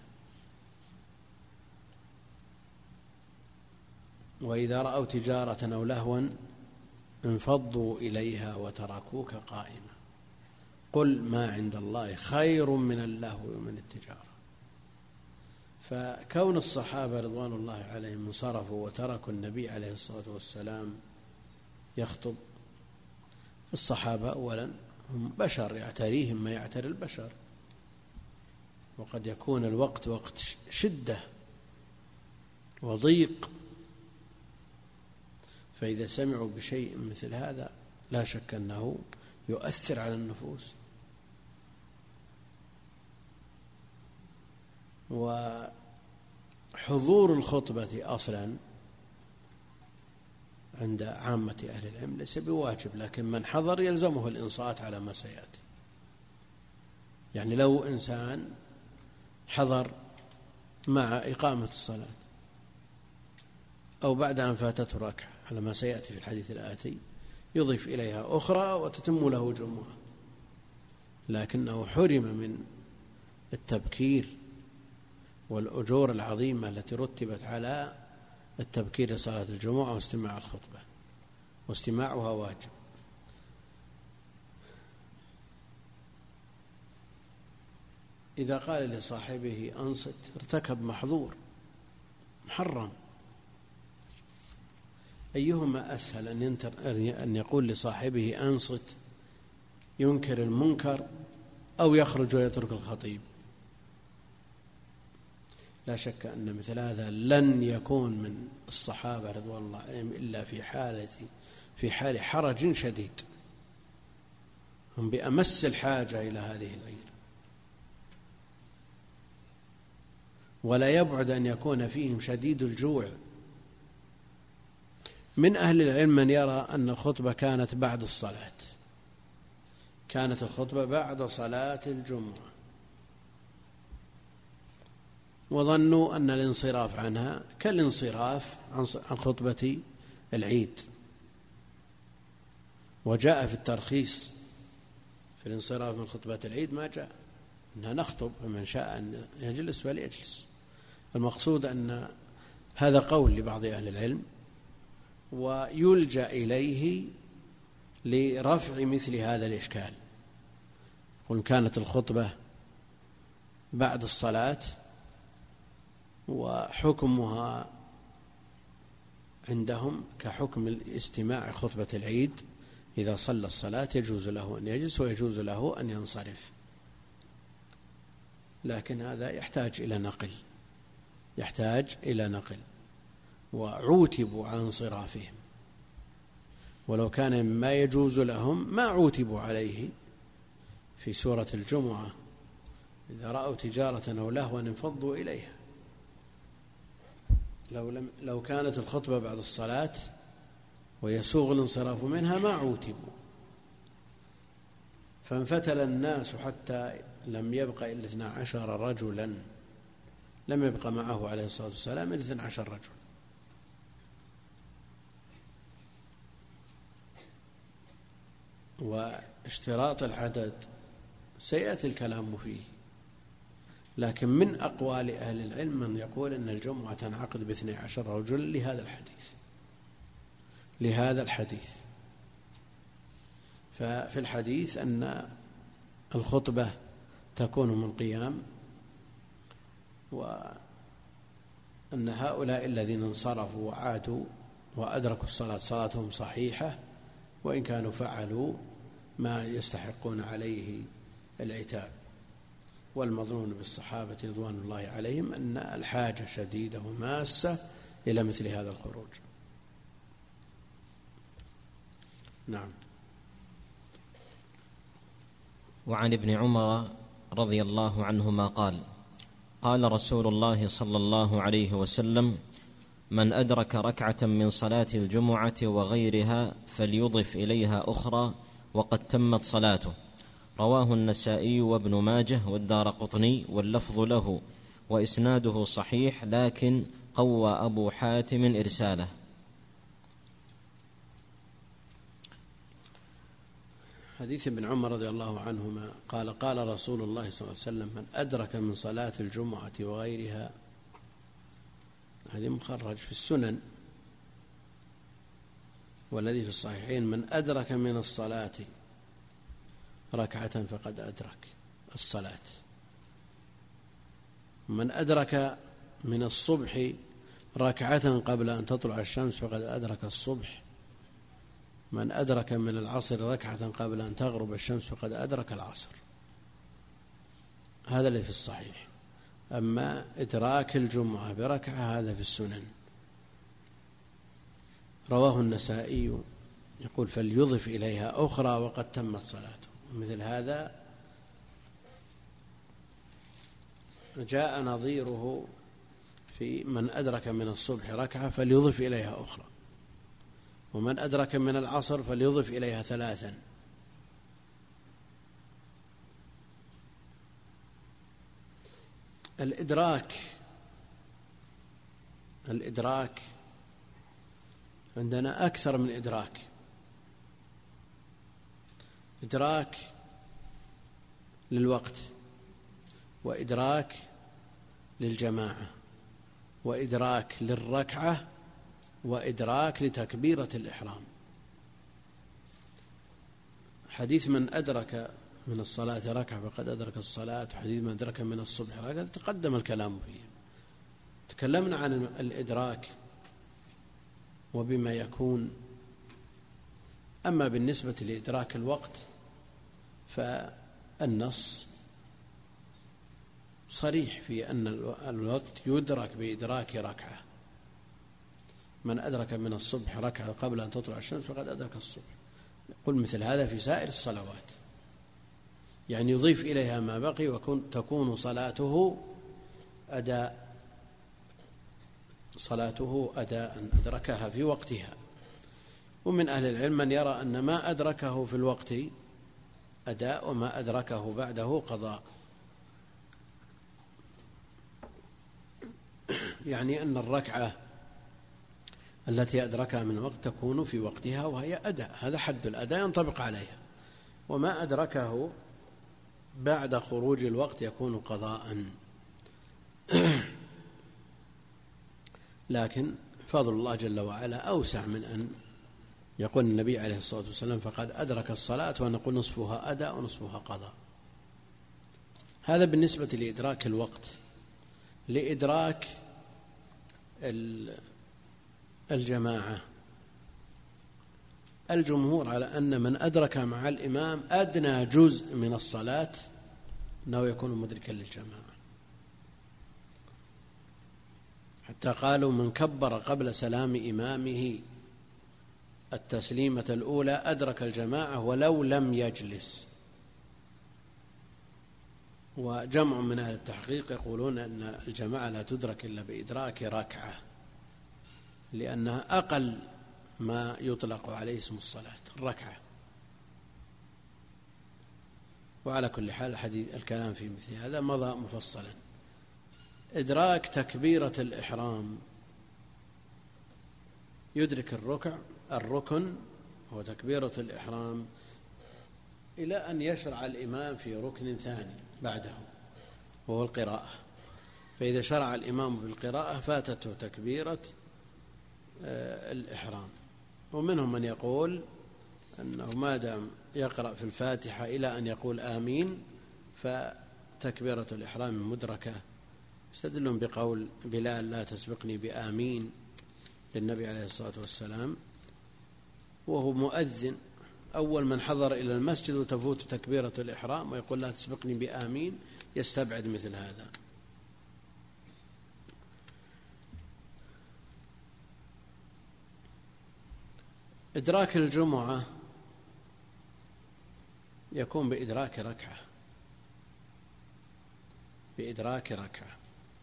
وإذا رأوا تجارة أو لهوا انفضوا إليها وتركوك قائمة. قل ما عند الله خير من اللهو ومن التجارة. فكون الصحابة رضوان الله عليهم انصرفوا وتركوا النبي عليه الصلاة والسلام يخطب. الصحابة أولا هم بشر، يعتريهم ما يعتري البشر، وقد يكون الوقت وقت شدة وضيق، فإذا سمعوا بشيء مثل هذا لا شك أنه يؤثر على النفوس. وحضور الخطبة أصلا عند عامة أهل العلم ليس بواجب، لكن من حضر يلزمه الإنصات على ما سيأتي. يعني لو إنسان حضر مع إقامة الصلاة أو بعد أن فاتته ركعة على ما سيأتي في الحديث الآتي يضيف إليها أخرى وتتم له جمعة، لكنه حرم من التبكير والأجور العظيمة التي رتبت على التبكير لصلاة الجمعة واستماع الخطبة، واستماعها واجب. إذا قال لصاحبه أنصت ارتكب محظور محرم. أيهما أسهل أن, ينتر أن يقول لصاحبه أنصت ينكر المنكر أو يخرج ويترك الخطيب؟ لا شك أن مثل هذا لن يكون من الصحابة رضوان الله عليهم إلا في حالة في حال حرج شديد، هم بأمس الحاجة إلى هذه الغير. ولا يبعد أن يكون فيهم شديد الجوع. من أهل العلم من يرى أن الخطبة كانت بعد الصلاة، كانت الخطبة بعد صلاة الجمعة، وظنوا أن الانصراف عنها كالانصراف عن خطبة العيد. وجاء في الترخيص في الانصراف من خطبة العيد ما جاء أنها نخطب، فمن شاء أن يجلس فليجلس. المقصود أن هذا قول لبعض أهل العلم، ويلجأ إليه لرفع مثل هذا الإشكال. قل كانت الخطبة بعد الصلاة وحكمها عندهم كحكم الاستماع خطبة العيد، إذا صلى الصلاة يجوز له أن يجلس ويجوز له أن ينصرف. لكن هذا يحتاج إلى نقل يحتاج إلى نقل وعوتبوا عن انصرافهم، ولو كان مما يجوز لهم ما عوتبوا عليه. في سورة الجمعة إذا رأوا تجارة أو لهوا انفضوا إليها. لو, لم لو كانت الخطبة بعد الصلاة ويسوغ الانصراف منها ما عوتبوا، فانفتل الناس حتى لم يبق إلا اثنا عشر رجلا، لم يبق معه عليه الصلاة والسلام إلا اثنا عشر رجل. واشتراط العدد سيأتي الكلام فيه، لكن من أقوال أهل العلم من يقول أن الجمعة تنعقد باثني عشر رجل لهذا الحديث لهذا الحديث ففي الحديث أن الخطبة تكون من قيام، وأن هؤلاء الذين انصرفوا وعادوا وأدركوا الصلاة صلاتهم صحيحة، وإن كانوا فعلوا ما يستحقون عليه العتاب. والمظنون بالصحابة رضوان الله عليهم أن الحاجة شديدة وماسة إلى مثل هذا الخروج. نعم. وعن ابن عمر رضي الله عنهما قال: قال رسول الله صلى الله عليه وسلم: من أدرك ركعة من صلاة الجمعة وغيرها فليضف إليها أخرى وقد تمت صلاته. رواه النسائي وابن ماجه والدارقطني واللفظ له، وإسناده صحيح، لكن قوى أبو حاتم إرساله. حديث ابن عمر رضي الله عنهما قال: قال رسول الله صلى الله عليه وسلم: من أدرك من صلاة الجمعة وغيرها، هذه مخرج في السنن، والذي في الصحيحين: من أدرك من الصلاة ركعة فقد أدرك الصلاة. من أدرك من الصبح ركعة قبل أن تطلع الشمس فقد أدرك الصبح. من أدرك من العصر ركعة قبل أن تغرب الشمس فقد أدرك العصر. هذا اللي في الصحيح. أما إدراك الجمعة بركعة هذا في السنن. رواه النسائي يقول فليضف إليها أخرى وقد تمت صلاته. مثل هذا جاء نظيره في من أدرك من الصبح ركعة فليضف إليها أخرى، ومن أدرك من العصر فليضف إليها ثلاثا. الإدراك الإدراك عندنا أكثر من إدراك. إدراك للوقت، وإدراك للجماعة، وإدراك للركعة، وإدراك لتكبيرة الإحرام. حديث من أدرك من الصلاة ركعة فقد أدرك الصلاة، وحديث من أدرك من الصبح ركعة تقدم الكلام فيه. تكلمنا عن الإدراك وبما يكون. أما بالنسبة لإدراك الوقت فالنص صريح في أن الوقت يدرك بإدراك ركعة. من أدرك من الصبح ركعة قبل أن تطلع الشمس فقد أدرك الصبح. قل مثل هذا في سائر الصلوات، يعني يضيف إليها ما بقي وتكون صلاته أداء صلاته أداء أدركها في وقتها. ومن أهل العلم من يرى أن ما أدركه في الوقت أداء وما أدركه بعده قضاء، يعني أن الركعة التي أدركها من الوقت تكون في وقتها وهي أداء، هذا حد الأداء ينطبق عليها. وما أدركه بعد خروج الوقت يكون قضاء. لكن فضل الله جل وعلا أوسع من أن يقول النبي عليه الصلاة والسلام فقد أدرك الصلاة ونقول نصفها أداء ونصفها قضاء. هذا بالنسبة لإدراك الوقت. لإدراك الجماعة الجمهور على أن من أدرك مع الإمام أدنى جزء من الصلاة أنه يكون مدركا للجماعة، حتى قالوا من كبر قبل سلام إمامه التسليمة الأولى أدرك الجماعة ولو لم يجلس. وجمع من أهل التحقيق يقولون أن الجماعة لا تدرك إلا بإدراك ركعة، لأنها أقل ما يطلق عليه اسم الصلاة الركعة. وعلى كل حال الحديث الكلام في مثل هذا مضى مفصلا. إدراك تكبيرة الإحرام يدرك الركع الركن هو تكبيرة الإحرام إلى أن يشرع الإمام في ركن ثاني بعده وهو القراءة. فإذا شرع الإمام بالقراءة فاتته تكبيرة الإحرام. ومنهم من يقول أنه ما دام يقرأ في الفاتحة إلى أن يقول آمين فتكبيرة الإحرام مدركة. يستدلون بقول بلال لا تسبقني بآمين للنبي عليه الصلاة والسلام، وهو مؤذن أول من حضر إلى المسجد وتفوت تكبيرة الإحرام ويقول لا تسبقني بآمين، يستبعد مثل هذا. إدراك الجمعة يكون بإدراك ركعة بإدراك ركعة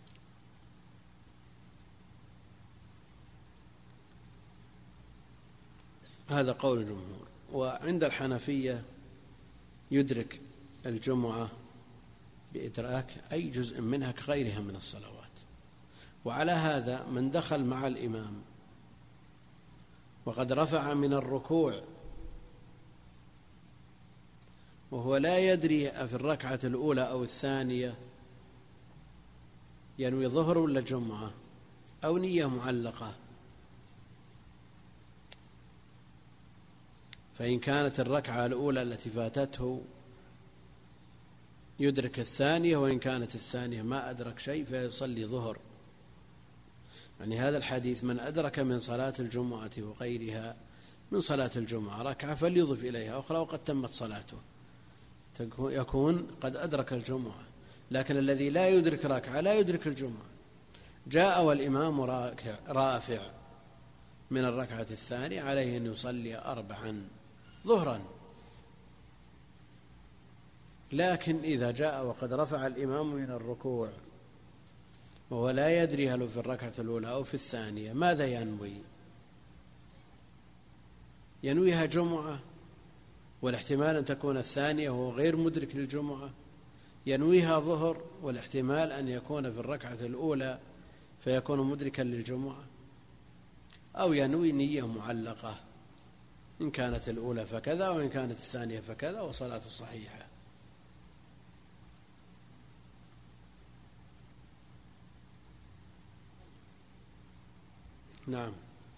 هذا قول الجمهور. وعند الحنفية يدرك الجمعة بإدراك أي جزء منها كغيرها من الصلوات. وعلى هذا من دخل مع الإمام وقد رفع من الركوع وهو لا يدري في الركعة الأولى أو الثانية ينوي ظهر ولا جمعة أو نية معلقة، فإن كانت الركعة الأولى التي فاتته يدرك الثانية، وإن كانت الثانية ما أدرك شيء فيصلي ظهر. يعني هذا الحديث من أدرك من صلاة الجمعة وغيرها من صلاة الجمعة ركعة فليضف إليها أخرى وقد تمت صلاته، يكون قد أدرك الجمعة. لكن الذي لا يدرك ركعة لا يدرك الجمعة. جاء والإمام رافع من الركعة الثانية، عليه أن يصلي أربعا ظهرا. لكن إذا جاء وقد رفع الإمام من الركوع وهو لا يدري هل في الركعة الأولى أو في الثانية، ماذا ينوي؟ ينويها جمعة، والاحتمال أن تكون الثانية وهو غير مدرك للجمعة. ينويها ظهر، والاحتمال أن يكون في الركعة الأولى فيكون مدركا للجمعة. أو ينوي نية معلقة، إن كانت الأولى فكذا وإن كانت الثانية فكذا وصلاة صحيحة. نعم.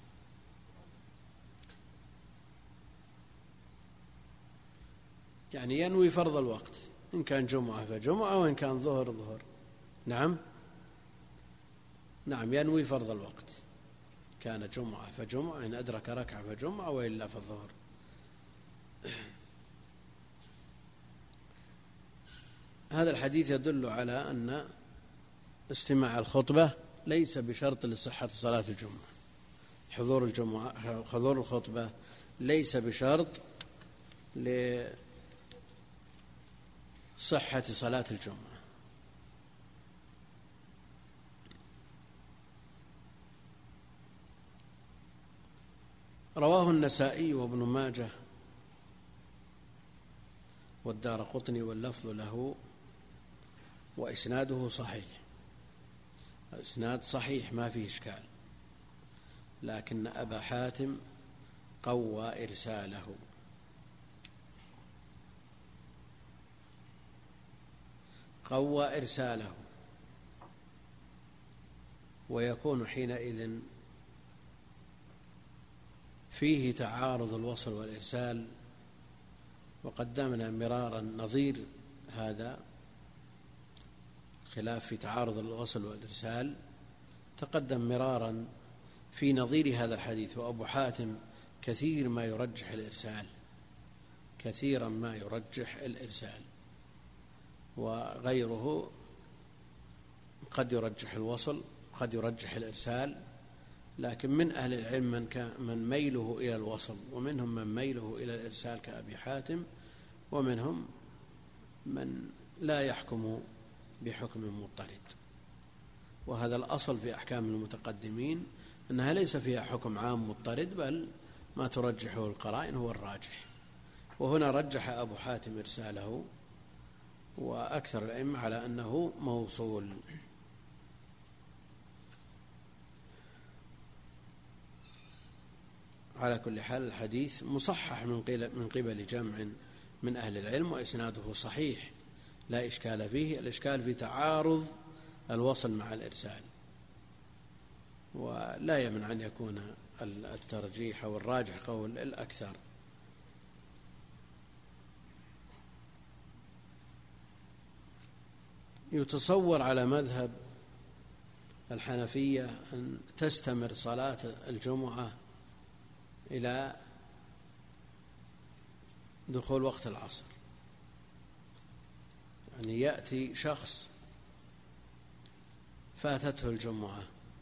يعني ينوي فرض الوقت، إن كان جمعة فجمعة وإن كان ظهر ظهر. نعم نعم ينوي فرض الوقت، كان جمعة فجمعة، إن أدرك ركعة فجمعة وإلا فالظهر. هذا الحديث يدل على أن استماع الخطبة ليس بشرط لصحة صلاة الجمعة. حضور الجمعة حضور الخطبة ليس بشرط لصحة صلاة الجمعة. رواه النسائي وابن ماجه والدارقطني واللفظ له، وإسناده صحيح. إسناد صحيح ما فيه إشكال، لكن أبا حاتم قوى إرساله. قوى إرساله ويكون حينئذ فيه تعارض الوصل والإرسال. وقدمنا مرارا نظير هذا، خلاف في تعارض الوصل والإرسال تقدم مرارا في نظير هذا الحديث. وأبو حاتم كثير ما يرجح الإرسال، كثيرا ما يرجح الإرسال، وغيره قد يرجح الوصل قد يرجح الإرسال. لكن من أهل العلم من, من ميله إلى الوصل، ومنهم من ميله إلى الإرسال كأبي حاتم، ومنهم من لا يحكم بحكم مضطرد. وهذا الأصل في أحكام المتقدمين أنها ليس فيها حكم عام مضطرد، بل ما ترجحه القرائن هو الراجح. وهنا رجح أبو حاتم إرساله، وأكثر الأئمة على أنه موصول. على كل حال الحديث مصحح من قبل جمع من أهل العلم، وإسناده صحيح لا إشكال فيه. الإشكال في تعارض الوصل مع الإرسال، ولا يمنع أن يكون الترجيح أو الراجح قول الأكثر. يتصور على مذهب الحنفية أن تستمر صلاة الجمعة إلى دخول وقت العصر. يعني يأتي شخص فاتته الجمعة،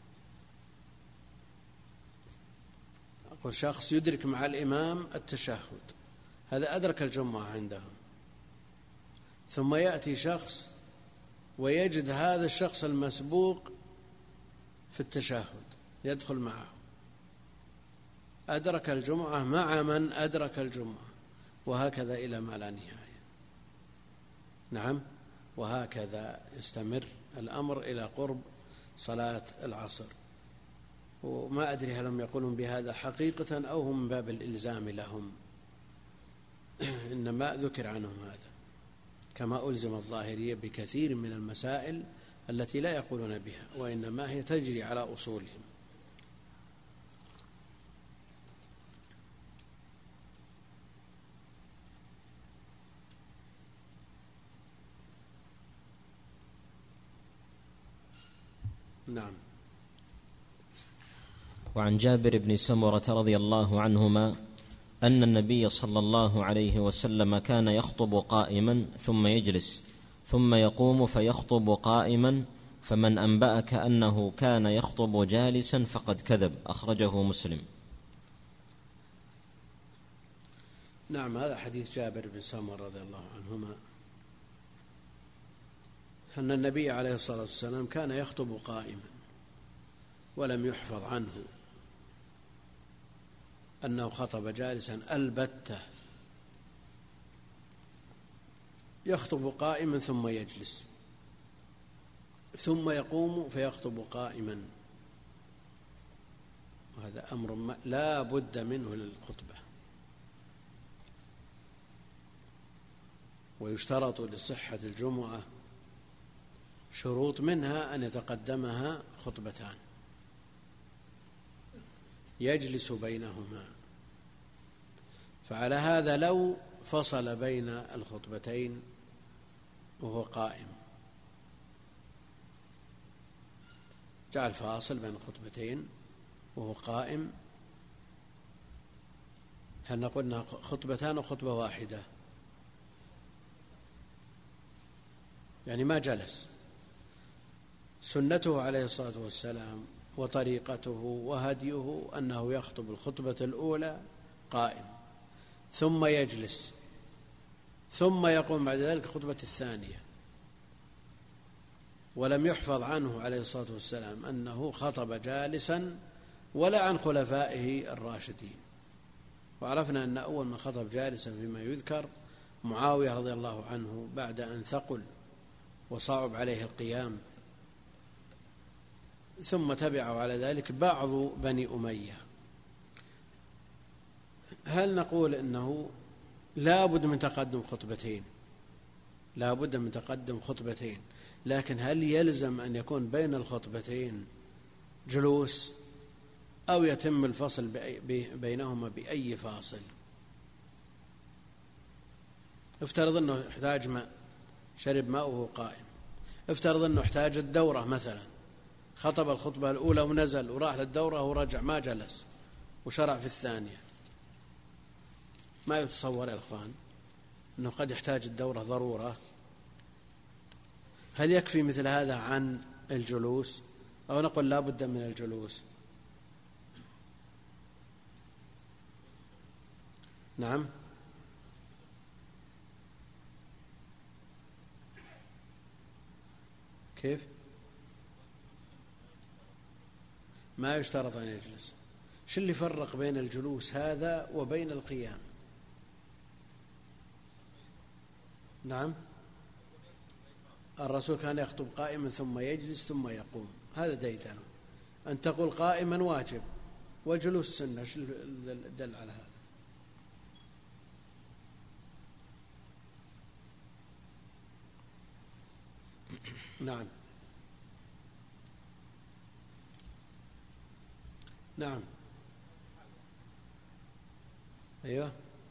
أقول شخص يدرك مع الإمام التشهد، هذا أدرك الجمعة عندهم. ثم يأتي شخص ويجد هذا الشخص المسبوق في التشهد يدخل معه، أدرك الجمعة مع من أدرك الجمعة، وهكذا إلى ما لا نهاية. نعم، وهكذا يستمر الأمر إلى قرب صلاة العصر. وما أدري هل هم يقولون بهذا حقيقة أو هم من باب الإلزام لهم، إنما ذكر عنهم هذا، كما ألزم الظاهرية بكثير من المسائل التي لا يقولون بها، وإنما هي تجري على أصولهم. نعم. وعن جابر بن سمرة رضي الله عنهما أن النبي صلى الله عليه وسلم كان يخطب قائما ثم يجلس، ثم يقوم فيخطب قائما، فمن أنبأك أنه كان يخطب جالسا فقد كذب. أخرجه مسلم. نعم، هذا حديث جابر بن سمرة رضي الله عنهما أن النبي عليه الصلاة والسلام كان يخطب قائما، ولم يحفظ عنه أنه خطب جالسا البتة، يخطب قائما ثم يجلس، ثم يقوم فيخطب قائما، وهذا أمر لا بد منه للخطبة. ويشترط لصحة الجمعة شروط، منها أن يتقدمها خطبتان يجلس بينهما. فعلى هذا لو فصل بين الخطبتين وهو قائم، جعل فاصل بين الخطبتين وهو قائم، هل نقول أنها خطبتان أو خطبة واحدة؟ يعني ما جلس. سنته عليه الصلاة والسلام وطريقته وهديه أنه يخطب الخطبة الأولى قائم، ثم يجلس، ثم يقوم بعد ذلك الخطبة الثانية. ولم يحفظ عنه عليه الصلاة والسلام أنه خطب جالسا ولا عن خلفائه الراشدين. وعرفنا أن أول من خطب جالسا فيما يذكر معاوية رضي الله عنه بعد أن ثقل وصعب عليه القيام، ثم تبعه على ذلك بعض بني أمية. هل نقول إنه لا بد من تقدم خطبتين؟ لا بد من تقدم خطبتين، لكن هل يلزم أن يكون بين الخطبتين جلوس، أو يتم الفصل بينهما بأي فاصل؟ افترض أنه احتاج ماء، شرب ماء وهو قائم. افترض أنه احتاج الدورة مثلا، خطب الخطبة الأولى ونزل وراح للدورة ورجع، ما جلس وشرع في الثانية. ما يتصور يا أخوان أنه قد يحتاج الدورة ضرورة. هل يكفي مثل هذا عن الجلوس، أو نقول لا بد من الجلوس؟ نعم. كيف؟ ما يشترط أن يجلس. شو اللي فرق بين الجلوس هذا وبين القيام؟ نعم، الرسول كان يخطب قائما ثم يجلس ثم يقوم، هذا ديدنه. أن تقول قائما واجب وجلوس سنة، شو الدل على هذا؟ نعم نعم أيوه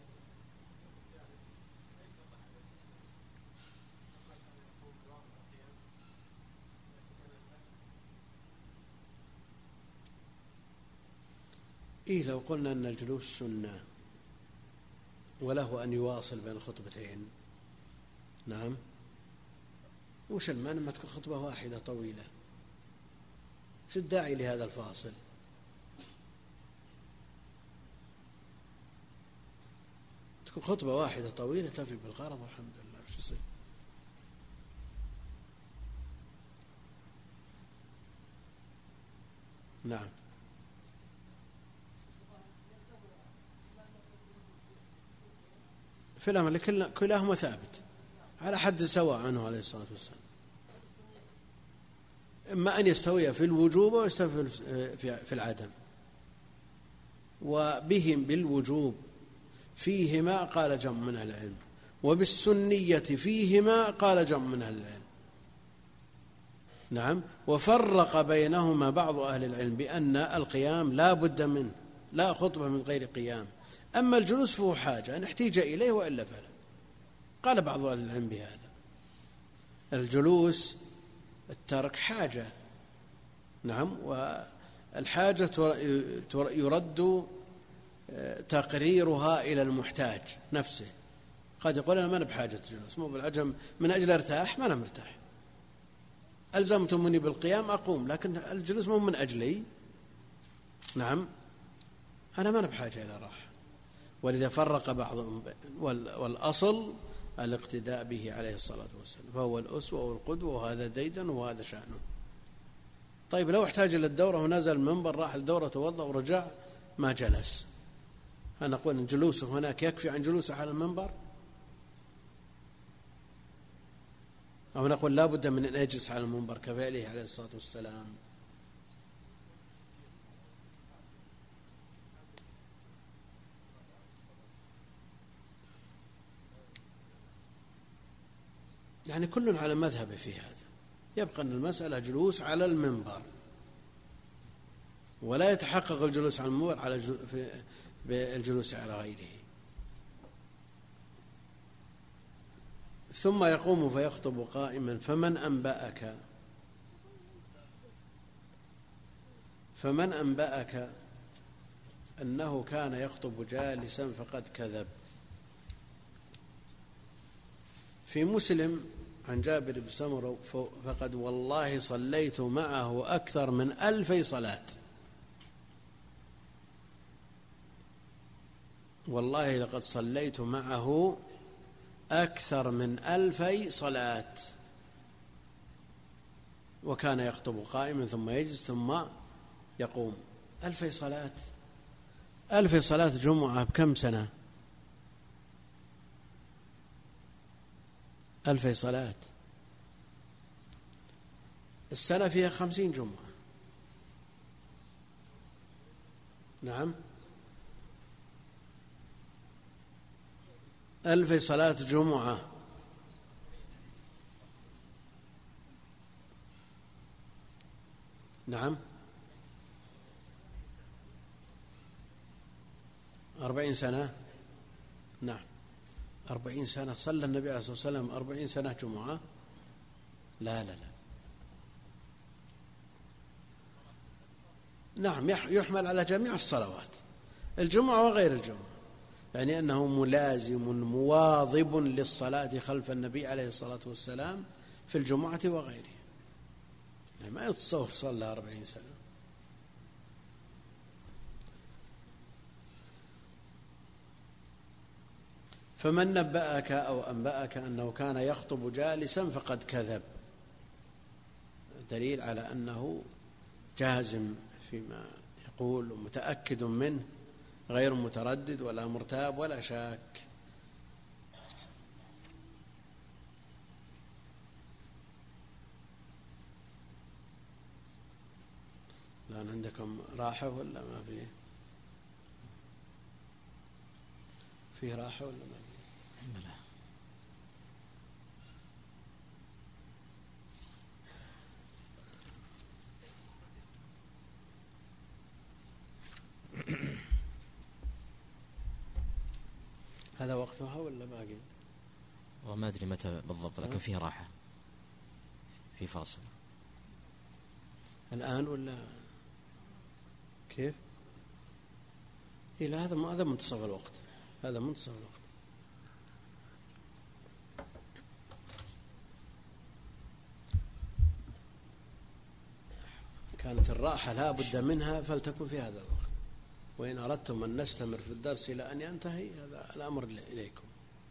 إيه. لو قلنا أن الجلوس سنة وله أن يواصل بين الخطبتين، نعم، وش المانع ما تكون خطبة واحدة طويلة؟ شو الداعي لهذا الفاصل؟ تكون خطبة واحدة طويلة تفي بالغرض والحمد لله. وش يصير؟ نعم. في الأمر كلاهما ثابت على حد سواء عنه عليه الصلاة والسلام، إما أن يستوي في الوجوب ويستوي في العدم. وبهم بالوجوب فيهما قال جمع من أهل العلم، وبالسنية فيهما قال جمع من أهل العلم. نعم. وفرق بينهما بعض أهل العلم بأن القيام لا بد منه، لا خطبة من غير قيام. أما الجلوس فهو حاجة أن احتيج إليه وإلا فلا. قال بعض أهل العلم بهذا، الجلوس الترك حاجة. نعم. والحاجة يرد تقريرها إلى المحتاج نفسه. قد يقول أنا ما أنا بحاجة جلوس، مو بالعجم من أجل أرتاح، ما أنا مرتاح، ألزمتموني بالقيام أقوم، لكن الجلوس مو من أجلي. نعم، أنا ما أنا بحاجة إلى راحة. ولذا فرق بعضهم، والأصل الاقتداء به عليه الصلاة والسلام، فهو الأسوة والقدوة، وهذا ديدن وهذا شأنه. طيب لو احتاج إلى الدورة ونزل المنبر، راح الدورة توضأ ورجع، ما جلس، فنقول إن جلوسه هناك يكفي عن جلوسه على المنبر، أو نقول لا بد من أن يجلس على المنبر كفعله عليه الصلاة والسلام. يعني كل على مذهبه في هذا، يبقى أن المسألة جلوس على المنبر، ولا يتحقق الجلوس على المنبر على بالجلوس على غيره. ثم يقوم فيخطب قائما، فمن أنبأك فمن أنبأك أنه كان يخطب جالسا فقد كذب. في مسلم عن جابر بن سمرة فقد والله صليت معه أكثر من ألفي صلاة، والله لقد صليت معه أكثر من ألفي صلاة، وكان يخطب قائما ثم يجلس ثم يقوم. ألفي صلاة، ألفي صلاة جمعة بكم سنة؟ ألفي صلاة السنة فيها خمسين جمعة. نعم، ألفي صلاة جمعة، نعم، أربعين سنة، نعم، أربعين سنة صلى النبي عليه الصلاة والسلام أربعين سنة جمعة؟ لا لا لا، نعم، يحمل على جميع الصلوات، الجمعة وغير الجمعة، يعني أنه ملازم مواظب للصلاة خلف النبي عليه الصلاة والسلام في الجمعة وغيرها، يعني ما يتصور صلى أربعين سنة. فمن نبأك أو أنبأك أنه كان يخطب جالسا فقد كذب، دليل على أنه جازم فيما يقول ومتأكد منه، غير متردد ولا مرتاب ولا شاك. الآن عندكم راحة ولا ما فيه؟ فيه راحة ولا ما فيه؟ لا. هذا وقتها ولا باقي؟ وما أدري متى بالضبط، لكن فيه راحة، في فاصل. الآن ولا كيف؟ إلى هذا هذا منتصف الوقت، هذا منتصف الوقت. كانت الراحة لا بد منها فلتكن في هذا الوقت، وإن أردتم أن نستمر في الدرس إلى أن ينتهي هذا الأمر إليكم.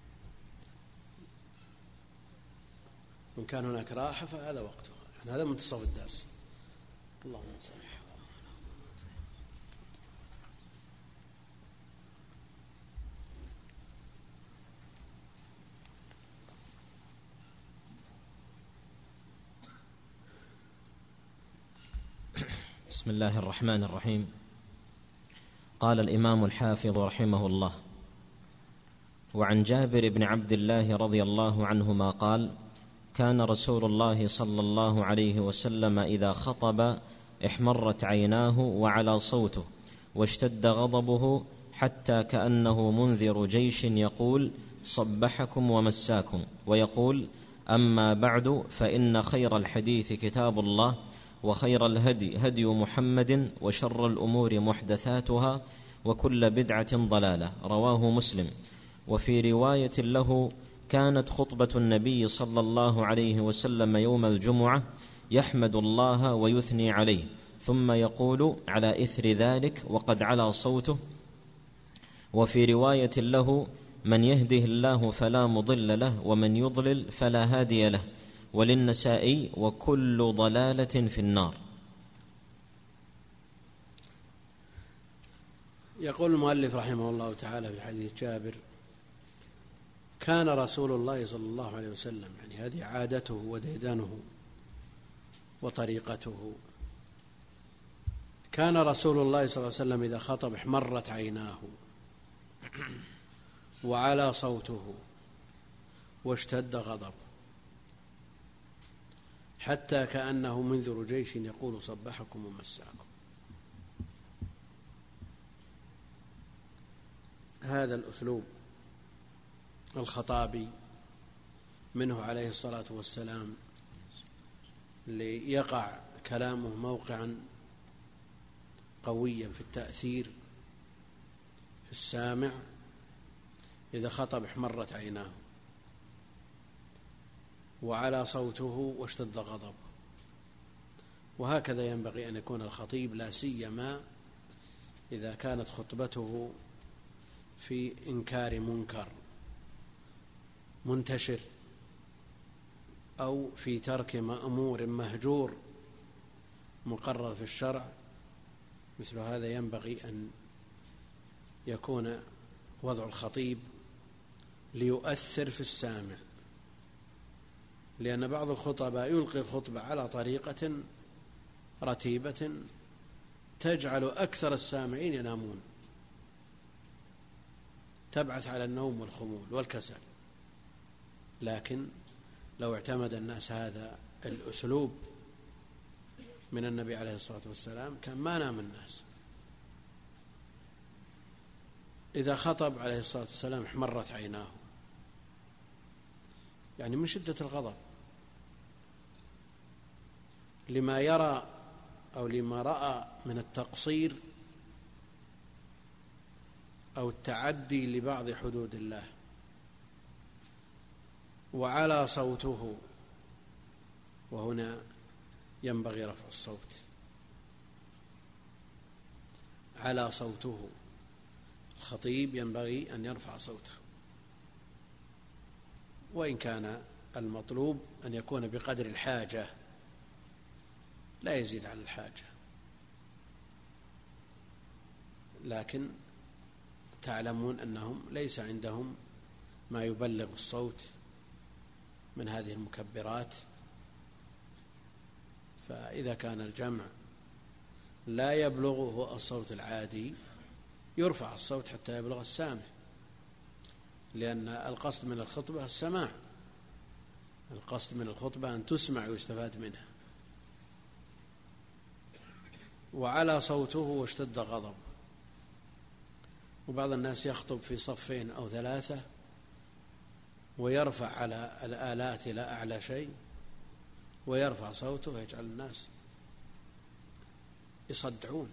إن كان هناك راحة فهذا وقتها، يعني هذا منتصف الدرس. اللهم صل. بسم الله الرحمن الرحيم. قال الإمام الحافظ رحمه الله: وعن جابر بن عبد الله رضي الله عنهما قال: كان رسول الله صلى الله عليه وسلم إذا خطب احمرت عيناه وعلى صوته واشتد غضبه حتى كأنه منذر جيش يقول: صبحكم ومساكم، ويقول: أما بعد، فإن خير الحديث كتاب الله، وخير الهدي هدي محمد، وشر الأمور محدثاتها، وكل بدعة ضلالة. رواه مسلم. وفي رواية له: كانت خطبة النبي صلى الله عليه وسلم يوم الجمعة يحمد الله ويثني عليه، ثم يقول على إثر ذلك وقد علا صوته. وفي رواية له: من يهده الله فلا مضل له ومن يضلل فلا هادي له. وللنسائي: وكل ضلالة في النار. يقول المؤلف رحمه الله تعالى في حديث جابر: كان رسول الله صلى الله عليه وسلم، يعني هذه عادته وديدنه وطريقته، كان رسول الله صلى الله عليه وسلم إذا خطب احمرت عيناه وعلى صوته واشتد غضبه، حتى كأنه منذر جيش يقول صبحكم ومساكم. هذا الأسلوب الخطابي منه عليه الصلاة والسلام ليقع كلامه موقعا قويا في التأثير في السامع. إذا خطب احمرت عيناه وعلى صوته واشتد غضبه. وهكذا ينبغي أن يكون الخطيب، لا سيما إذا كانت خطبته في إنكار منكر منتشر أو في ترك مأمور مهجور مقرر في الشرع. مثل هذا ينبغي أن يكون وضع الخطيب ليؤثر في السامع، لأن بعض الخطباء يلقي الخطبة على طريقة رتيبة تجعل أكثر السامعين ينامون، تبعث على النوم والخمول والكسل. لكن لو اعتمد الناس هذا الأسلوب من النبي عليه الصلاة والسلام كان ما نام الناس. إذا خطب عليه الصلاة والسلام احمرت عيناه، يعني من شدة الغضب لما يرى أو لما رأى من التقصير أو التعدي لبعض حدود الله. وعلى صوته، وهنا ينبغي رفع الصوت، على صوته، الخطيب ينبغي أن يرفع صوته، وإن كان المطلوب أن يكون بقدر الحاجة لا يزيد على الحاجة، لكن تعلمون أنهم ليس عندهم ما يبلغ الصوت من هذه المكبرات، فإذا كان الجمع لا يبلغه الصوت العادي يرفع الصوت حتى يبلغ السامع، لأن القصد من الخطبة السماع، القصد من الخطبة أن تسمع ويستفاد منها. وعلى صوته واشتد غضب. وبعض الناس يخطب في صفين أو ثلاثة ويرفع على الآلات إلى أعلى شيء ويرفع صوته ويجعل الناس يصدعون.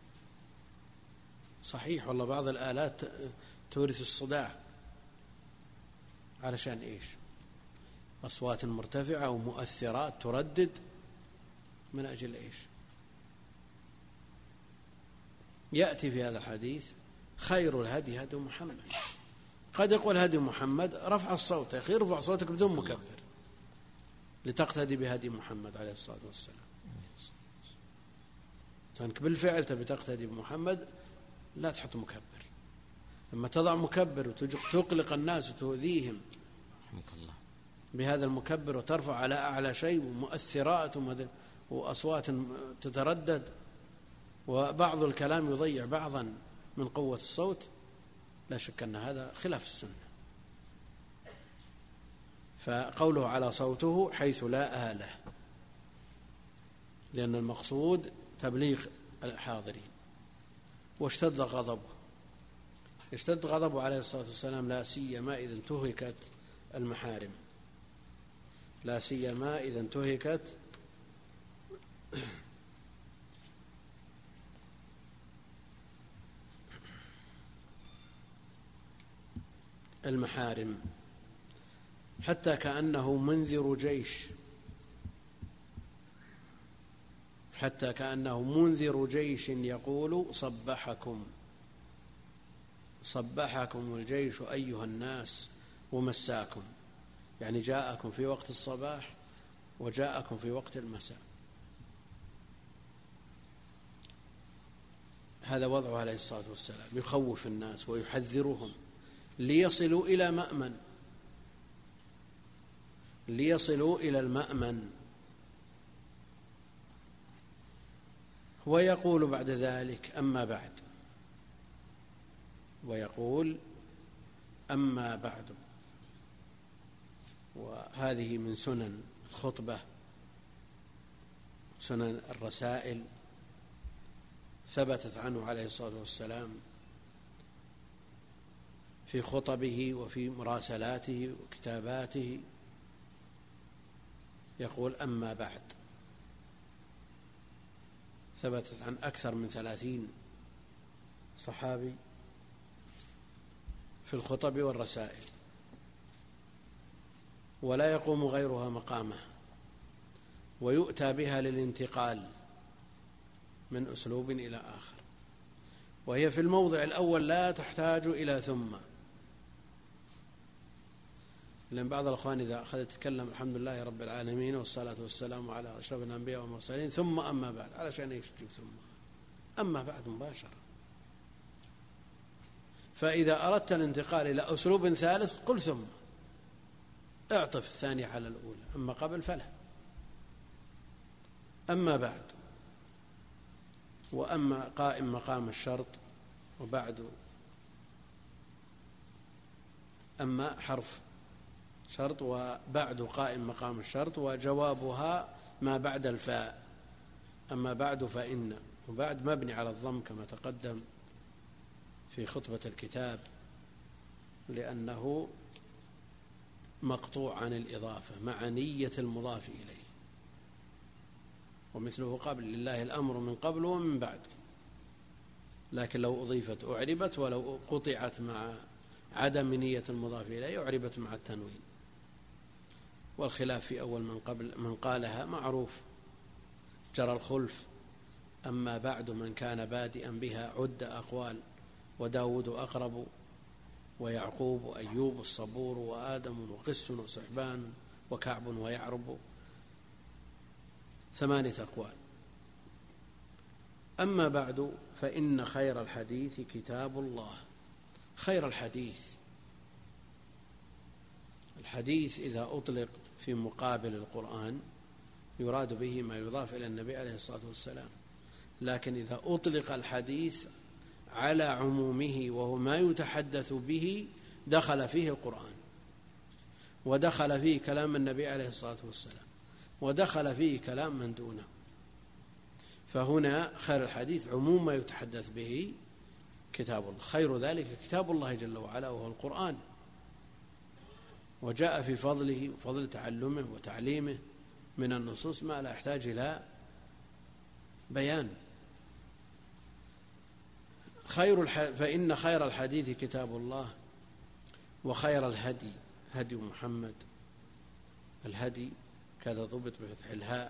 صحيح والله بعض الآلات تورث الصداع، علشان إيش؟ أصوات مرتفعة ومؤثرات تردد، من أجل إيش؟ يأتي في هذا الحديث خير الهدي هدي محمد. قد يقول هدي محمد رفع الصوت، يا أخي ارفع صوتك بدون مكبر لتقتدي بهدي محمد عليه الصلاة والسلام. فأنك بالفعل تبي تقتدي بمحمد لا تحط مكبر. لما تضع مكبر وتقلق الناس وتؤذيهم بهذا المكبر وترفع على أعلى شيء ومؤثرات وأصوات تتردد وبعض الكلام يضيع بعضا من قوة الصوت، لا شك أن هذا خلاف السنة. فقوله على صوته حيث لا آلة، لأن المقصود تبليغ الحاضرين. واشتد غضبه، اشتد غضبه عليه الصلاة والسلام لا سيما إذا انتهكت المحارم، لا سيما إذا انتهكت المحارم، حتى كأنه منذر جيش، حتى كأنه منذر جيش يقول صبحكم صبحكم الجيش أيها الناس ومساكم، يعني جاءكم في وقت الصباح وجاءكم في وقت المساء. هذا وضعه عليه الصلاة والسلام، يخوف الناس ويحذرهم ليصلوا إلى مأمن، ليصلوا إلى المأمن. ويقول بعد ذلك أما بعد، ويقول أما بعد. وهذه من سنن الخطبة، سنن الرسائل، ثبتت عنه عليه الصلاة والسلام في خطبه وفي مراسلاته وكتاباته، يقول أما بعد. ثبتت عن أكثر من ثلاثين صحابي في الخطب والرسائل، ولا يقوم غيرها مقامه، ويؤتى بها للانتقال من أسلوب إلى آخر، وهي في الموضع الأول لا تحتاج إلى ثم، لأن بعض الأخوان إذا أخذ يتكلم الحمد لله رب العالمين والصلاة والسلام على أشرف الأنبياء والمرسلين ثم أما بعد، علشان يجيب ثم أما بعد مباشرة. فإذا أردت الانتقال إلى أسلوب ثالث قل ثم، اعطف الثانية على الأولى، أما قبل فلا. أما بعد، وأما قائم مقام الشرط، وبعد أما حرف شرط، وبعد قائم مقام الشرط، وجوابها ما بعد الفاء. أما بعد فإن، وبعد مبني على الضم كما تقدم في خطبة الكتاب، لأنه مقطوع عن الإضافة مع نية المضاف إليه، ومثله قبل لله الأمر من قبل ومن بعد، لكن لو أضيفت أعربت، ولو قطعت مع عدم نية المضاف إليه أعربت مع التنوين. والخلاف في أول من قبل من قالها معروف، جرى الخلف. أما بعد من كان بادئا بها عد أقوال، وداود أقرب، ويعقوب وأيوب الصبور، وآدم وقس وسحبان وكعب ويعرب، ثمانية أقوال. أما بعد فإن خير الحديث كتاب الله. خير الحديث، الحديث إذا أطلق في مقابل القرآن يراد به ما يضاف إلى النبي عليه الصلاة والسلام، لكن إذا أطلق الحديث على عمومه وهو ما يتحدث به دخل فيه القرآن، ودخل فيه كلام النبي عليه الصلاة والسلام، ودخل فيه كلام من دونه. فهنا خير الحديث عموم ما يتحدث به كتاب الله، خير ذلك كتاب الله جل وعلا وهو القرآن، وجاء في فضله وفضل تعلمه وتعليمه من النصوص ما لا يحتاج إلى بيان. خير الح... فإن خير الحديث كتاب الله، وخير الهدي هدي محمد. الهدي كذا ضبط بفتح الهاء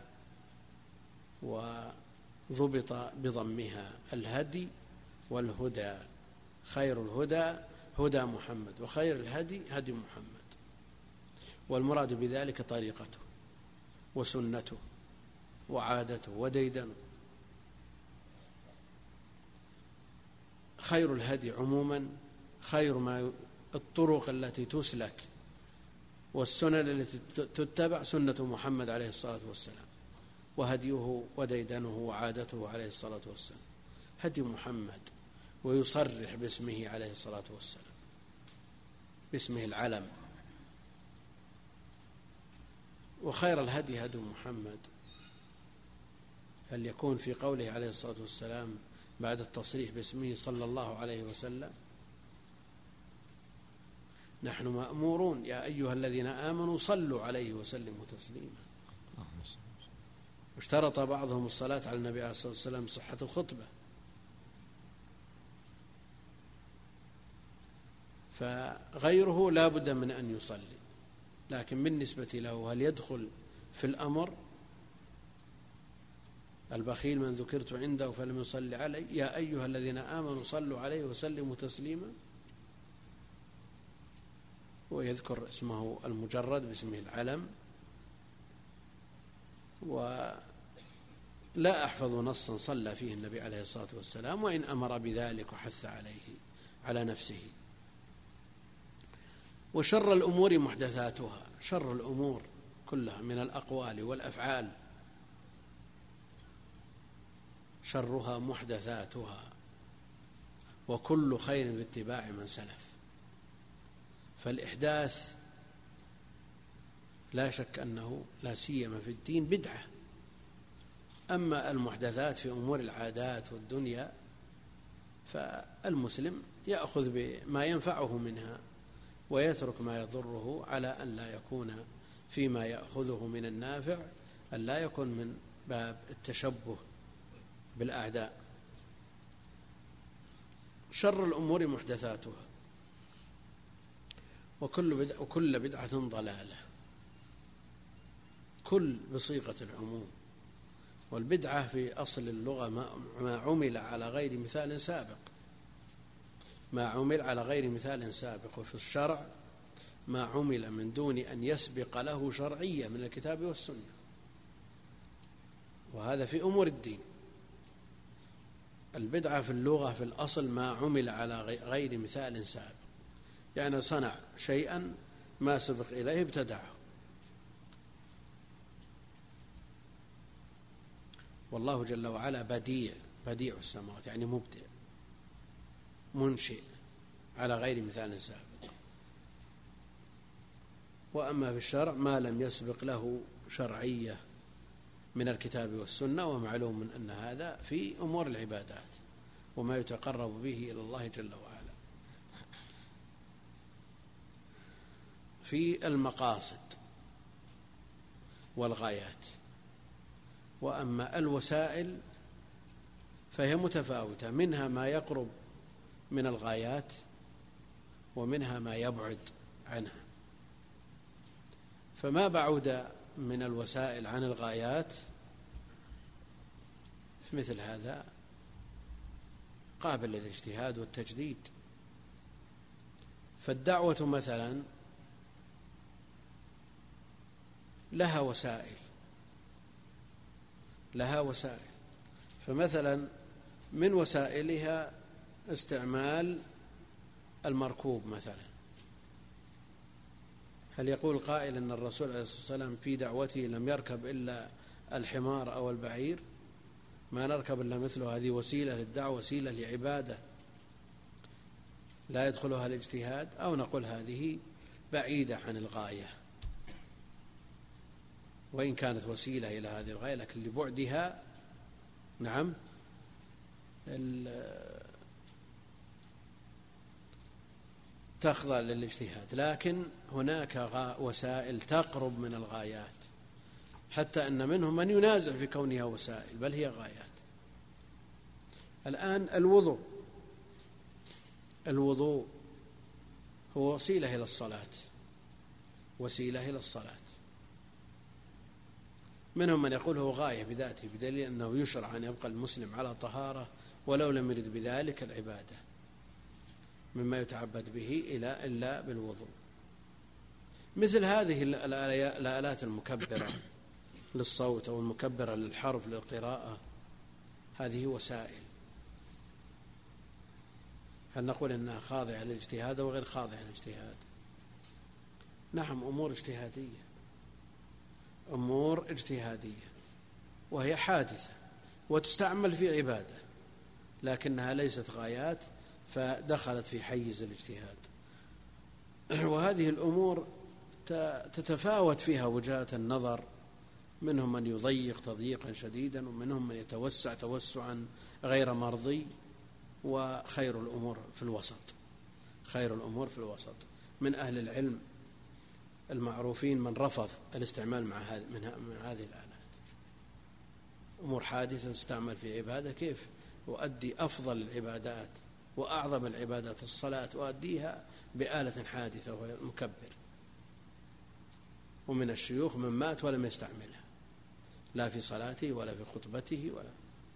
وضبط بضمها، الهدي والهدى. خير الهدى هدى محمد، وخير الهدي هدي محمد، والمراد بذلك طريقته وسنته وعادته وديدنه. خير الهدي عموما خير ما الطرق التي تسلك والسنن التي تتبع سنة محمد عليه الصلاة والسلام، وهديه وديدنه وعادته عليه الصلاة والسلام هدي محمد، ويصرح باسمه عليه الصلاة والسلام، باسمه العلم. وخير الهدي هدي محمد، هل يكون في قوله عليه الصلاة والسلام بعد التصريح باسمه صلى الله عليه وسلم نحن مأمورون يا أيها الذين آمنوا صلوا عليه وسلموا تسليما. اشترط بعضهم الصلاة على النبي عليه الصلاة والسلام صحة الخطبة، فغيره لا بد من أن يصلي، لكن بالنسبة له هل يدخل في الأمر؟ البخيل من ذكرت عنده فلم يصلي علي يا أيها الذين آمنوا صلوا عليه وسلموا تسليما، ويذكر اسمه المجرد باسمه العلم. ولا أحفظ نصا صلى فيه النبي عليه الصلاة والسلام، وإن أمر بذلك وحث عليه على نفسه. وشر الأمور محدثاتها، شر الأمور كلها من الأقوال والأفعال شرها محدثاتها، وكل خير باتباع من سلف. فالإحداث لا شك أنه لا سيما في الدين بدعة. أما المحدثات في أمور العادات والدنيا فالمسلم يأخذ بما ينفعه منها ويترك ما يضره، على أن لا يكون فيما يأخذه من النافع أن لا يكون من باب التشبه بالأعداء. شر الأمور محدثاتها، وكل بدعة, وكل بدعة ضلالة، كل بصيغة العموم. والبدعة في أصل اللغة ما عمل على غير مثال سابق، ما عمل على غير مثال سابق. وفي الشرع ما عمل من دون أن يسبق له شرعية من الكتاب والسنة، وهذا في أمور الدين. البدعة في اللغة في الأصل ما عمل على غير مثال سابق، يعني صنع شيئا ما سبق إليه ابتدعه. والله جل وعلا بديع، بديع السماوات يعني مبدع منشئ على غير مثال سابق. وأما في الشرع ما لم يسبق له شرعية من الكتاب والسنة، ومعلوم أن هذا في أمور العبادات وما يتقرب به إلى الله جل وعلا. في المقاصد والغايات. وأما الوسائل فهي متفاوتة، منها ما يقرب من الغايات ومنها ما يبعد عنها. فما بعد من الوسائل عن الغايات في مثل هذا قابل للاجتهاد والتجديد. فالدعوة مثلا لها وسائل لها وسائل فمثلا من وسائلها استعمال المركوب مثلا. هل يقول قائل أن الرسول عليه الصلاة والسلام في دعوته لم يركب إلا الحمار أو البعير، ما نركب إلا مثله؟ هذه وسيلة للدعوة، وسيلة لعبادة لا يدخلها الاجتهاد. أو نقول هذه بعيدة عن الغاية، وإن كانت وسيلة إلى هذه الغاية لكن لبعدها نعم تخضع للاجتهاد. لكن هناك وسائل تقرب من الغايات، حتى أن منهم من ينازع في كونها وسائل بل هي غايات. الآن الوضوء الوضوء هو وسيلة إلى الصلاة، وسيلة إلى الصلاة. منهم من يقول هو غاية بذاته، بدليل أنه يشرع أن يبقى المسلم على طهارة ولو لم يرد بذلك العبادة مما يتعبد به إلى إلا بالوضوء. مثل هذه الآلات المكبرة للصوت أو المكبرة للحرف للقراءة، هذه وسائل. هل نقول إنها خاضعة للاجتهاد أو غير خاضعة للاجتهاد؟ نعم، أمور اجتهادية، أمور اجتهادية، وهي حادثة وتستعمل في عبادة، لكنها ليست غايات فدخلت في حيز الاجتهاد. وهذه الأمور تتفاوت فيها وجهات النظر، منهم من يضيق تضييقا شديدا ومنهم من يتوسع توسعا غير مرضي. وخير الأمور في الوسط، خير الأمور في الوسط. من أهل العلم المعروفين من رفض الاستعمال مع هذه من هذه الآلات. أمور حادثة تستعمل في عبادة كيف يؤدي أفضل العبادات وأعظم العبادات الصلاة وأديها بآلة حادثة وهي المكبر. ومن الشيوخ من مات ولم يستعملها لا في صلاته ولا في خطبته ولا.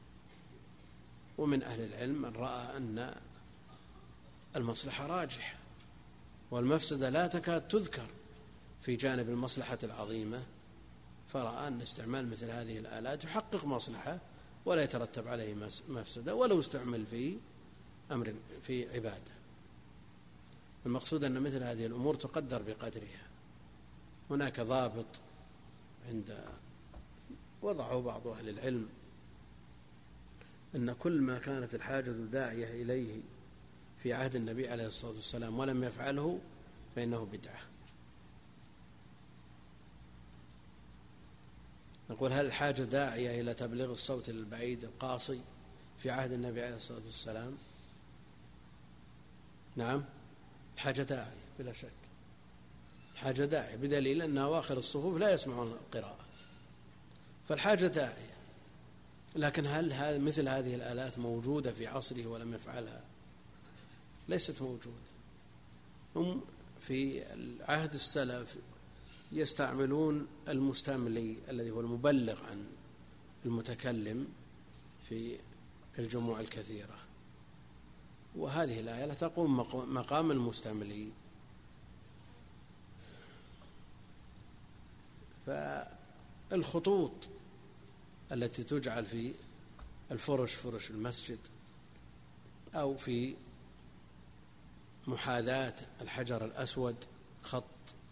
ومن أهل العلم من رأى أن المصلحة راجحة والمفسدة لا تكاد تذكر في جانب المصلحة العظيمة، فرأى أن استعمال مثل هذه الآلات يحقق مصلحة ولا يترتب عليه مفسدة ولو استعمل في أمر في عبادة. المقصود أن مثل هذه الأمور تقدر بقدرها. هناك ضابط عند وضعه بعض أهل العلم أن كل ما كانت الحاجة داعية إليه في عهد النبي عليه الصلاة والسلام ولم يفعله فإنه بدعة. نقول هل الحاجة داعية إلى تبليغ الصوت البعيد القاصي في عهد النبي عليه الصلاة والسلام؟ نعم، الحاجة داعية بلا شك، الحاجة داعية بدليل أن أواخر الصفوف لا يسمعون القراءة، فالحاجة داعية. لكن هل مثل هذه الآلات موجودة في عصره ولم يفعلها؟ ليست موجودة. هم في عهد السلف يستعملون المستملي الذي هو المبلغ عن المتكلم في الجموع الكثيرة، وهذه الآية تقوم مقام المستملي. فالخطوط التي تجعل في الفرش فرش المسجد أو في محاذاة الحجر الأسود خط،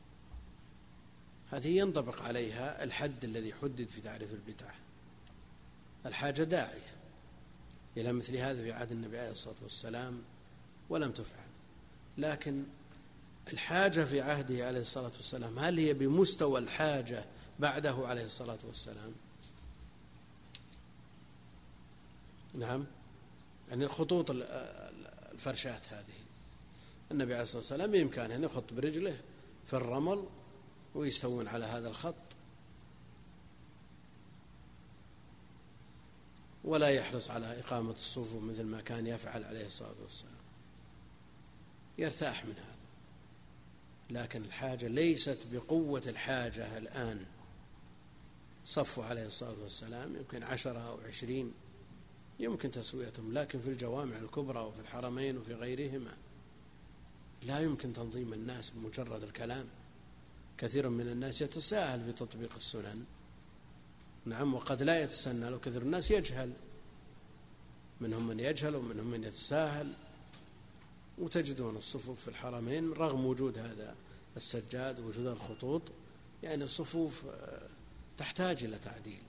هذه ينطبق عليها الحد الذي حدد في تعريف البدعة. الحاجة داعية إلى مثل هذا في عهد النبي عليه الصلاة والسلام ولم تفعل، لكن الحاجة في عهده عليه الصلاة والسلام هل هي بمستوى الحاجة بعده عليه الصلاة والسلام؟ نعم، يعني الخطوط الفرشات هذه النبي عليه الصلاة والسلام بإمكانه أن يخط برجله في الرمل ويستوون على هذا الخط ولا يحرص على إقامة الصفوف مثل ما كان يفعل عليه الصلاة والسلام، يرتاح من هذا. لكن الحاجة ليست بقوة الحاجة الآن. صفوا عليه الصلاة والسلام يمكن عشرة أو عشرين يمكن تسويتهم، لكن في الجوامع الكبرى وفي الحرمين وفي غيرهما لا يمكن تنظيم الناس بمجرد الكلام. كثير من الناس يتساهل في تطبيق السنن، نعم، وقد لا يتسنى، لو كثير الناس يجهل، منهم من يجهل ومنهم من يتساهل. وتجدون الصفوف في الحرمين رغم وجود هذا السجاد ووجود الخطوط يعني الصفوف تحتاج إلى تعديل.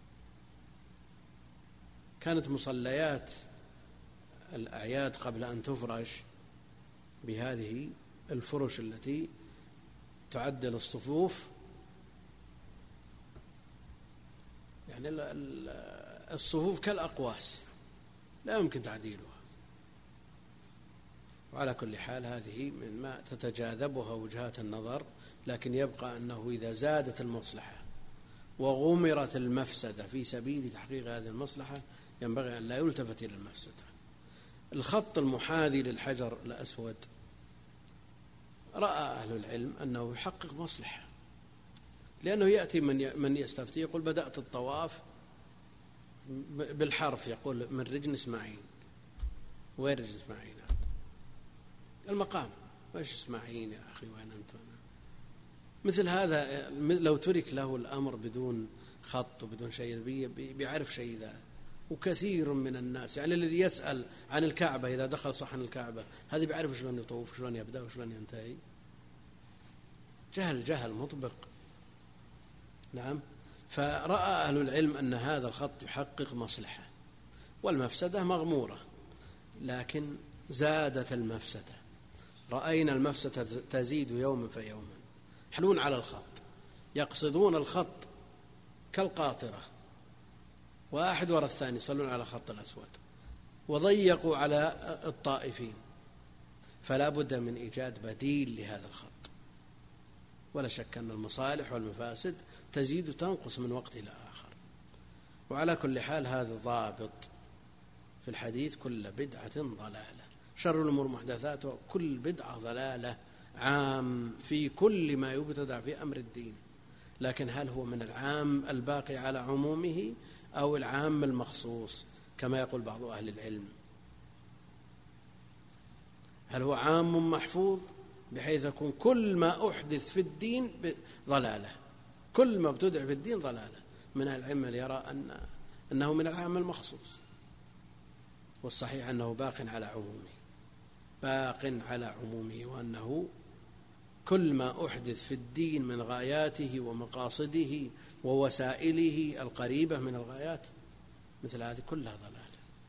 كانت مصليات الأعياد قبل أن تفرش بهذه الفرش التي تعدل الصفوف، يعني الصفوف كالأقواس لا يمكن تعديلها. وعلى كل حال هذه من ما تتجاذبها وجهات النظر، لكن يبقى أنه إذا زادت المصلحة وغمرت المفسدة في سبيل تحقيق هذه المصلحة ينبغي أن لا يلتفت إلى المفسدة. الخط المحاذي للحجر الأسود رأى أهل العلم أنه يحقق مصلحة، لأنه يأتي من من يستفتي يقول بدأت الطواف بالحرف، يقول من رجل إسماعيل. وين رجل إسماعيل؟ المقام. وإيش إسماعيل يا أخي وين أنت؟ مثل هذا لو ترك له الأمر بدون خط وبدون شيء بيعرف شيء ذا. وكثير من الناس يعني الذي يسأل عن الكعبة إذا دخل صحن الكعبة هذا بيعرف شلون يطوف شلون يبدأ وشلون ينتهي. جهل جهل مطبق. نعم. فرأى أهل العلم أن هذا الخط يحقق مصلحة والمفسدة مغمورة، لكن زادت المفسدة. رأينا المفسدة تزيد يوما فيوما. يحلون على الخط، يقصدون الخط كالقاطرة، واحد وراء الثاني يصلون على الخط الأسود، وضيقوا على الطائفين. فلا بد من إيجاد بديل لهذا الخط. ولا شك أن المصالح والمفاسد تزيد وتنقص من وقت إلى آخر. وعلى كل حال هذا ضابط في الحديث: كل بدعة ضلالة. شر الأمور محدثاتها كل بدعة ضلالة، عام في كل ما يبتدع في أمر الدين، لكن هل هو من العام الباقي على عمومه أو العام المخصوص كما يقول بعض أهل العلم؟ هل هو عام محفوظ بحيث يكون كل ما أحدث في الدين ضلالة، كل ما ابتدع في الدين ضلالة؟ من أهل العلم يرى أن أنه من العام المخصوص، والصحيح أنه باق على عمومه، باق على عمومه، وأنه كل ما أحدث في الدين من غاياته ومقاصده ووسائله القريبة من الغايات مثل هذه كلها ضلالة.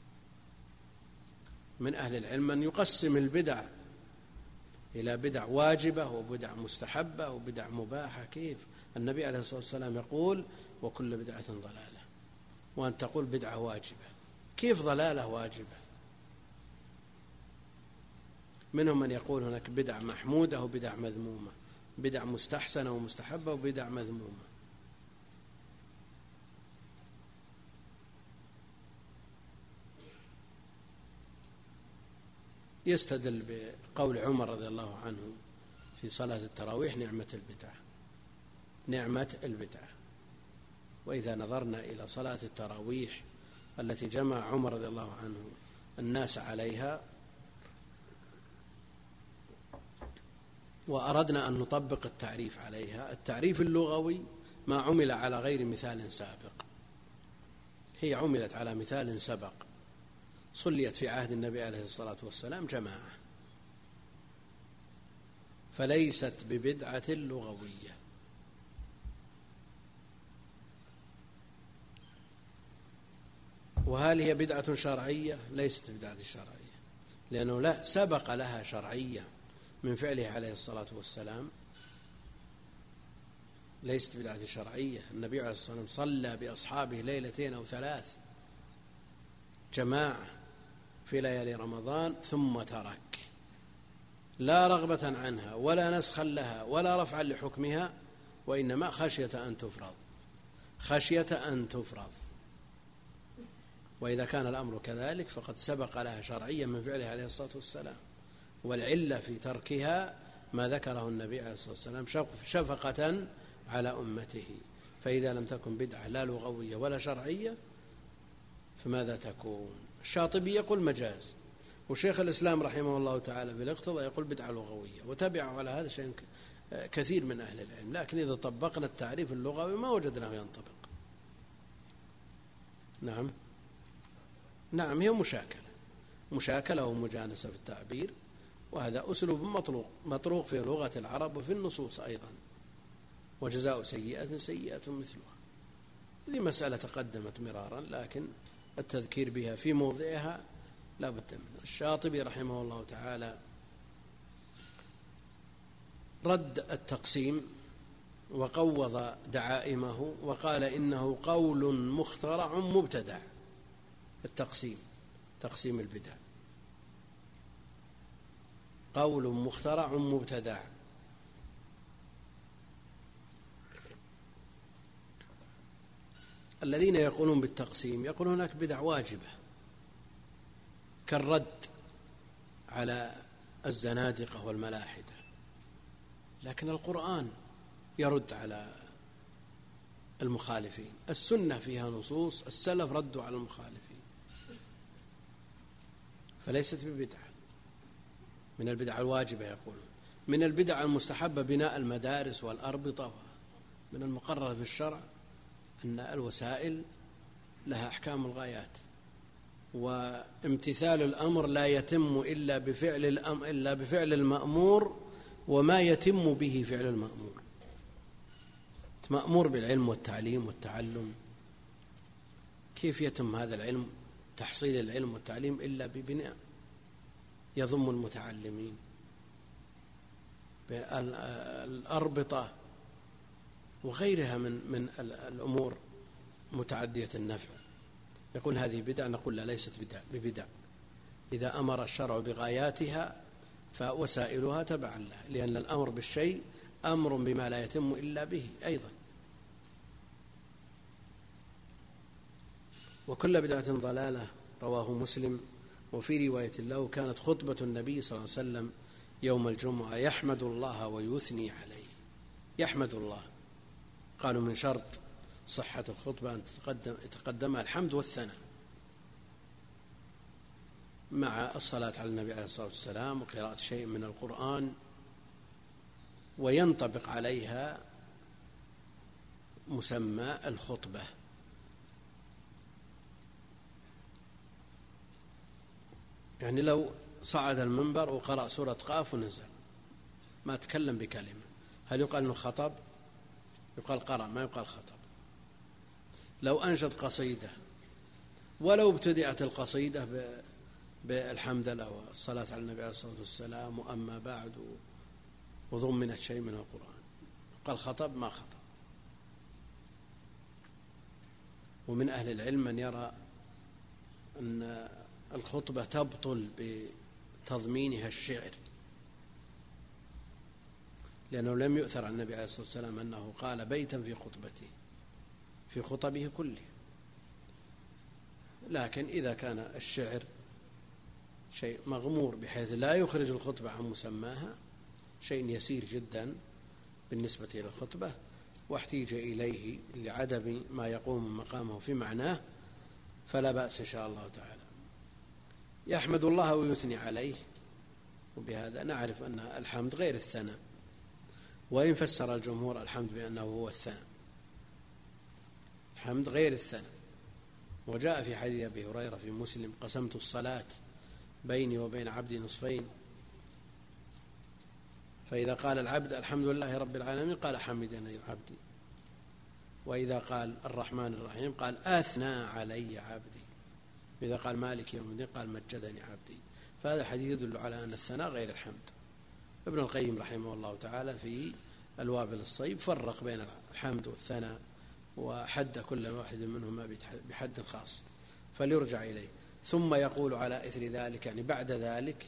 من أهل العلم من يقسم البدع إلى بدع واجبة وبدع مستحبة وبدع مباحة. كيف؟ النبي عليه الصلاة والسلام يقول وكل بدعة ضلالة، وأن تقول بدعة واجبة، كيف ضلالة واجبة؟ منهم من يقول هناك بدع محمودة وبدع مذمومة، بدع مستحسنة ومستحبة وبدع مذمومة. يستدل بقول عمر رضي الله عنه في صلاة التراويح نعمة البدعة، نعمة البدعة. وإذا نظرنا إلى صلاة التراويح التي جمع عمر رضي الله عنه الناس عليها وأردنا أن نطبق التعريف عليها، التعريف اللغوي ما عمل على غير مثال سابق، هي عملت على مثال سبق، صليت في عهد النبي عليه الصلاة والسلام جماعة، فليست ببدعة لغوية. وهل هي بدعة شرعية؟ ليست بدعة شرعية، لأنه لا سبق لها شرعية من فعله عليه الصلاة والسلام، ليست بدعة شرعية. النبي عليه الصلاة والسلام صلى بأصحابه ليلتين أو ثلاث جماعة في ليالي رمضان ثم ترك، لا رغبة عنها ولا نسخا لها ولا رفعا لحكمها، وإنما خشية أن تفرض، خشية أن تفرض. وإذا كان الأمر كذلك فقد سبق لها شرعيا من فعله عليه الصلاة والسلام، والعلة في تركها ما ذكره النبي عليه الصلاة والسلام شفقة على أمته. فإذا لم تكن بدعة لا لغوية ولا شرعية فماذا تكون؟ الشاطبي يقول مجاز، وشيخ الإسلام رحمه الله تعالى بالاقتضاء يقول بدعة لغوية، وتبعه على هذا شيء كثير من أهل العلم. لكن إذا طبقنا التعريف اللغوي ما وجدناه ينطبق. نعم نعم هي مشاكلة، مشاكلة ومجانسة في التعبير، وهذا أسلوب مطروق مطروق في لغة العرب وفي النصوص أيضا. وجزاء سيئة سيئة مثلها، هذه مسألة تقدمت مرارا، لكن التذكير بها في موضعها لا بد منه. الشاطبي رحمه الله تعالى رد التقسيم وقوض دعائمه وقال إنه قول مخترع مبتدع. التقسيم تقسيم البدع قول مخترع مبتدع. الذين يقولون بالتقسيم يقولون هناك بدع واجبة كالرد على الزنادقة والملاحدة، لكن القرآن يرد على المخالفين، السنة فيها نصوص، السلف ردوا على المخالفين، فليست ببدعة. من البدع الواجبة يقولون. من البدع المستحبة بناء المدارس والأربطة. من المقرر في الشرع أن الوسائل لها أحكام الغايات، وامتثال الأمر لا يتم إلا بفعل الأمر إلا بفعل المأمور وما يتم به فعل المأمور. مأمور بالعلم والتعليم والتعلم، كيف يتم هذا العلم تحصيل العلم والتعليم إلا ببناء يضم المتعلمين، الأربطة وغيرها من من الأمور متعدية النفع. يقول هذه بدع، نقول لا ليست بدع ببدع. إذا أمر الشرع بغاياتها فوسائلها تبعا لها، لأن الأمر بالشيء أمر بما لا يتم إلا به أيضا. وكل بدعة ضلالة، رواه مسلم وفي رواية له كانت خطبة النبي صلى الله عليه وسلم يوم الجمعة يحمد الله ويثني عليه. يحمد الله، قالوا من شرط صحة الخطبة أن تتقدم يتقدمها الحمد والثناء مع الصلاة على النبي عليه الصلاة والسلام وقراءة شيء من القرآن، وينطبق عليها مسمى الخطبة. يعني لو صعد المنبر وقرأ سورة قاف ونزل ما تكلم بكلمة، هل يقال أنه خطب؟ يقال قرأ، ما يقال خطب. لو أنشد قصيدة ولو ابتدأت القصيدة بالحمد لله والصلاة على النبي عليه الصلاة والسلام وأما بعد وضمنت شيء من القرآن، قال خطب؟ ما خطب. ومن أهل العلم من يرى أن الخطبة تبطل بتضمينها الشعر، لأنه لم يؤثر عن النبي عليه الصلاة والسلام أنه قال بيتا في خطبته في خطبه كله. لكن إذا كان الشعر شيء مغمور بحيث لا يخرج الخطبة عن مسماها، شيء يسير جدا بالنسبة إلى الخطبة واحتيج إليه لعدم ما يقوم مقامه في معناه، فلا بأس إن شاء الله تعالى. يحمد الله ويثني عليه، وبهذا نعرف أن الحمد غير الثناء، وإن فسر الجمهور الحمد بأنه هو الثناء، الحمد غير الثناء. وجاء في حديث أبي هريرة في مسلم قسمت الصلاة بيني وبين عبدي نصفين، فإذا قال العبد الحمد لله رب العالمين قال حمدني عبدي، وإذا قال الرحمن الرحيم قال أثنى علي عبدي، وإذا قال مالك يوم الدين قال مجدني عبدي. فهذا الحديث يدل على أن الثناء غير الحمد. ابن القيم رحمه الله تعالى في الوابل الصيب فرق بين الحمد والثناء وحد كل واحد منهما بحد خاص، فليرجع إليه. ثم يقول على إثر ذلك، يعني بعد ذلك،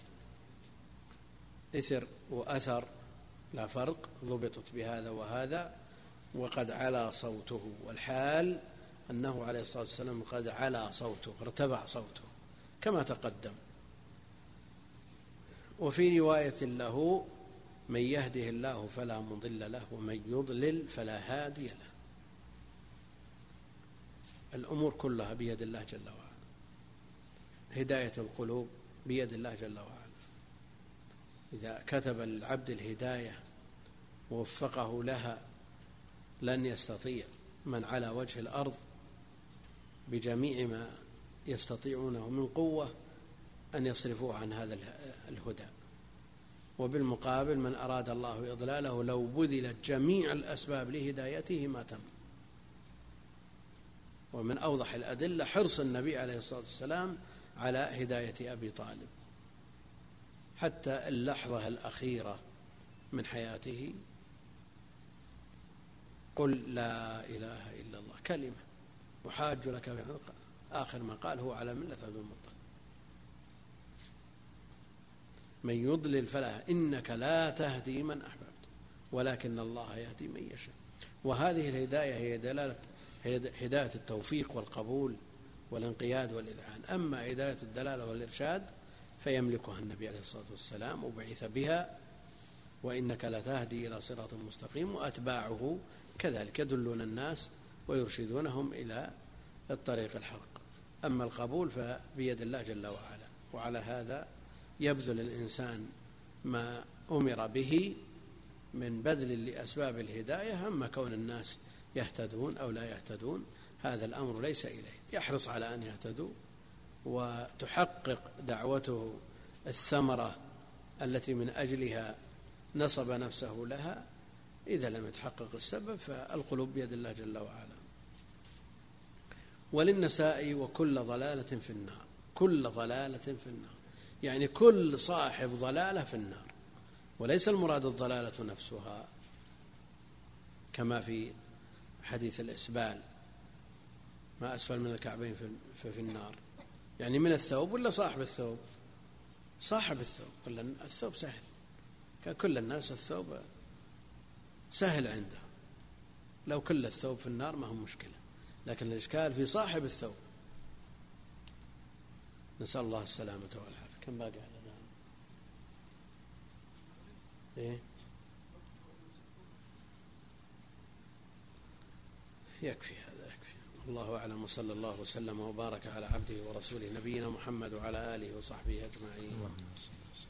إثر وأثر لا فرق، ضبطت بهذا وهذا، وقد علا صوته، والحال أنه عليه الصلاة والسلام قد علا صوته، ارتفع صوته كما تقدم. وفي رواية له من يهده الله فلا مضل له ومن يضلل فلا هادي له. الأمور كلها بيد الله جل وعلا، هداية القلوب بيد الله جل وعلا. إذا كتب العبد الهداية ووفقه لها لن يستطيع من على وجه الأرض بجميع ما يستطيعونه من قوة أن يصرفوه عن هذا الهدى. وبالمقابل من أراد الله إضلاله لو بذلت جميع الأسباب لهدايته ما تم. ومن أوضح الأدلة حرص النبي عليه الصلاة والسلام على هداية أبي طالب، حتى اللحظة الأخيرة من حياته قل لا إله إلا الله كلمة وحاج لك، آخر ما قال هو على ملة عبد المطلب. من يضلل فلا، إنك لا تهدي من أحببت ولكن الله يهدي من يشاء. وهذه الهداية هي دلالة هداية التوفيق والقبول والانقياد والإذعان. أما هداية الدلالة والإرشاد فيملكها النبي عليه الصلاة والسلام وبعث بها، وإنك لتهدي إلى صراط مستقيم، وأتباعه كذلك يدلون الناس ويرشدونهم إلى الطريق الحق. أما القبول فبيد الله جل وعلا، وعلى هذا يبذل الإنسان ما أمر به من بذل لأسباب الهداية. أما كون الناس يهتدون أو لا يهتدون هذا الأمر ليس إليه، يحرص على أن يهتدوا وتحقق دعوته الثمرة التي من أجلها نصب نفسه لها. إذا لم يتحقق السبب فالقلوب بيد الله جل وعلا. وللنساء وكل ضلالة في النار، كل ضلالة في النار يعني كل صاحب ضلالة في النار، وليس المراد الضلالة نفسها كما في حديث الإسبال ما أسفل من الكعبين ففي النار، يعني من الثوب ولا صاحب الثوب؟ صاحب الثوب. كل الثوب سهل، كل الناس الثوب سهل عنده، لو كل الثوب في النار ما هو مشكلة، لكن الإشكال في صاحب الثوب. نسأل الله السلامة والعافية. كم باقي على الآن؟ إيه؟ يكفي هذا، يكفي. الله أعلم، وصلى الله وسلم وبارك على عبده ورسوله نبينا محمد وعلى آله وصحبه أجمعين.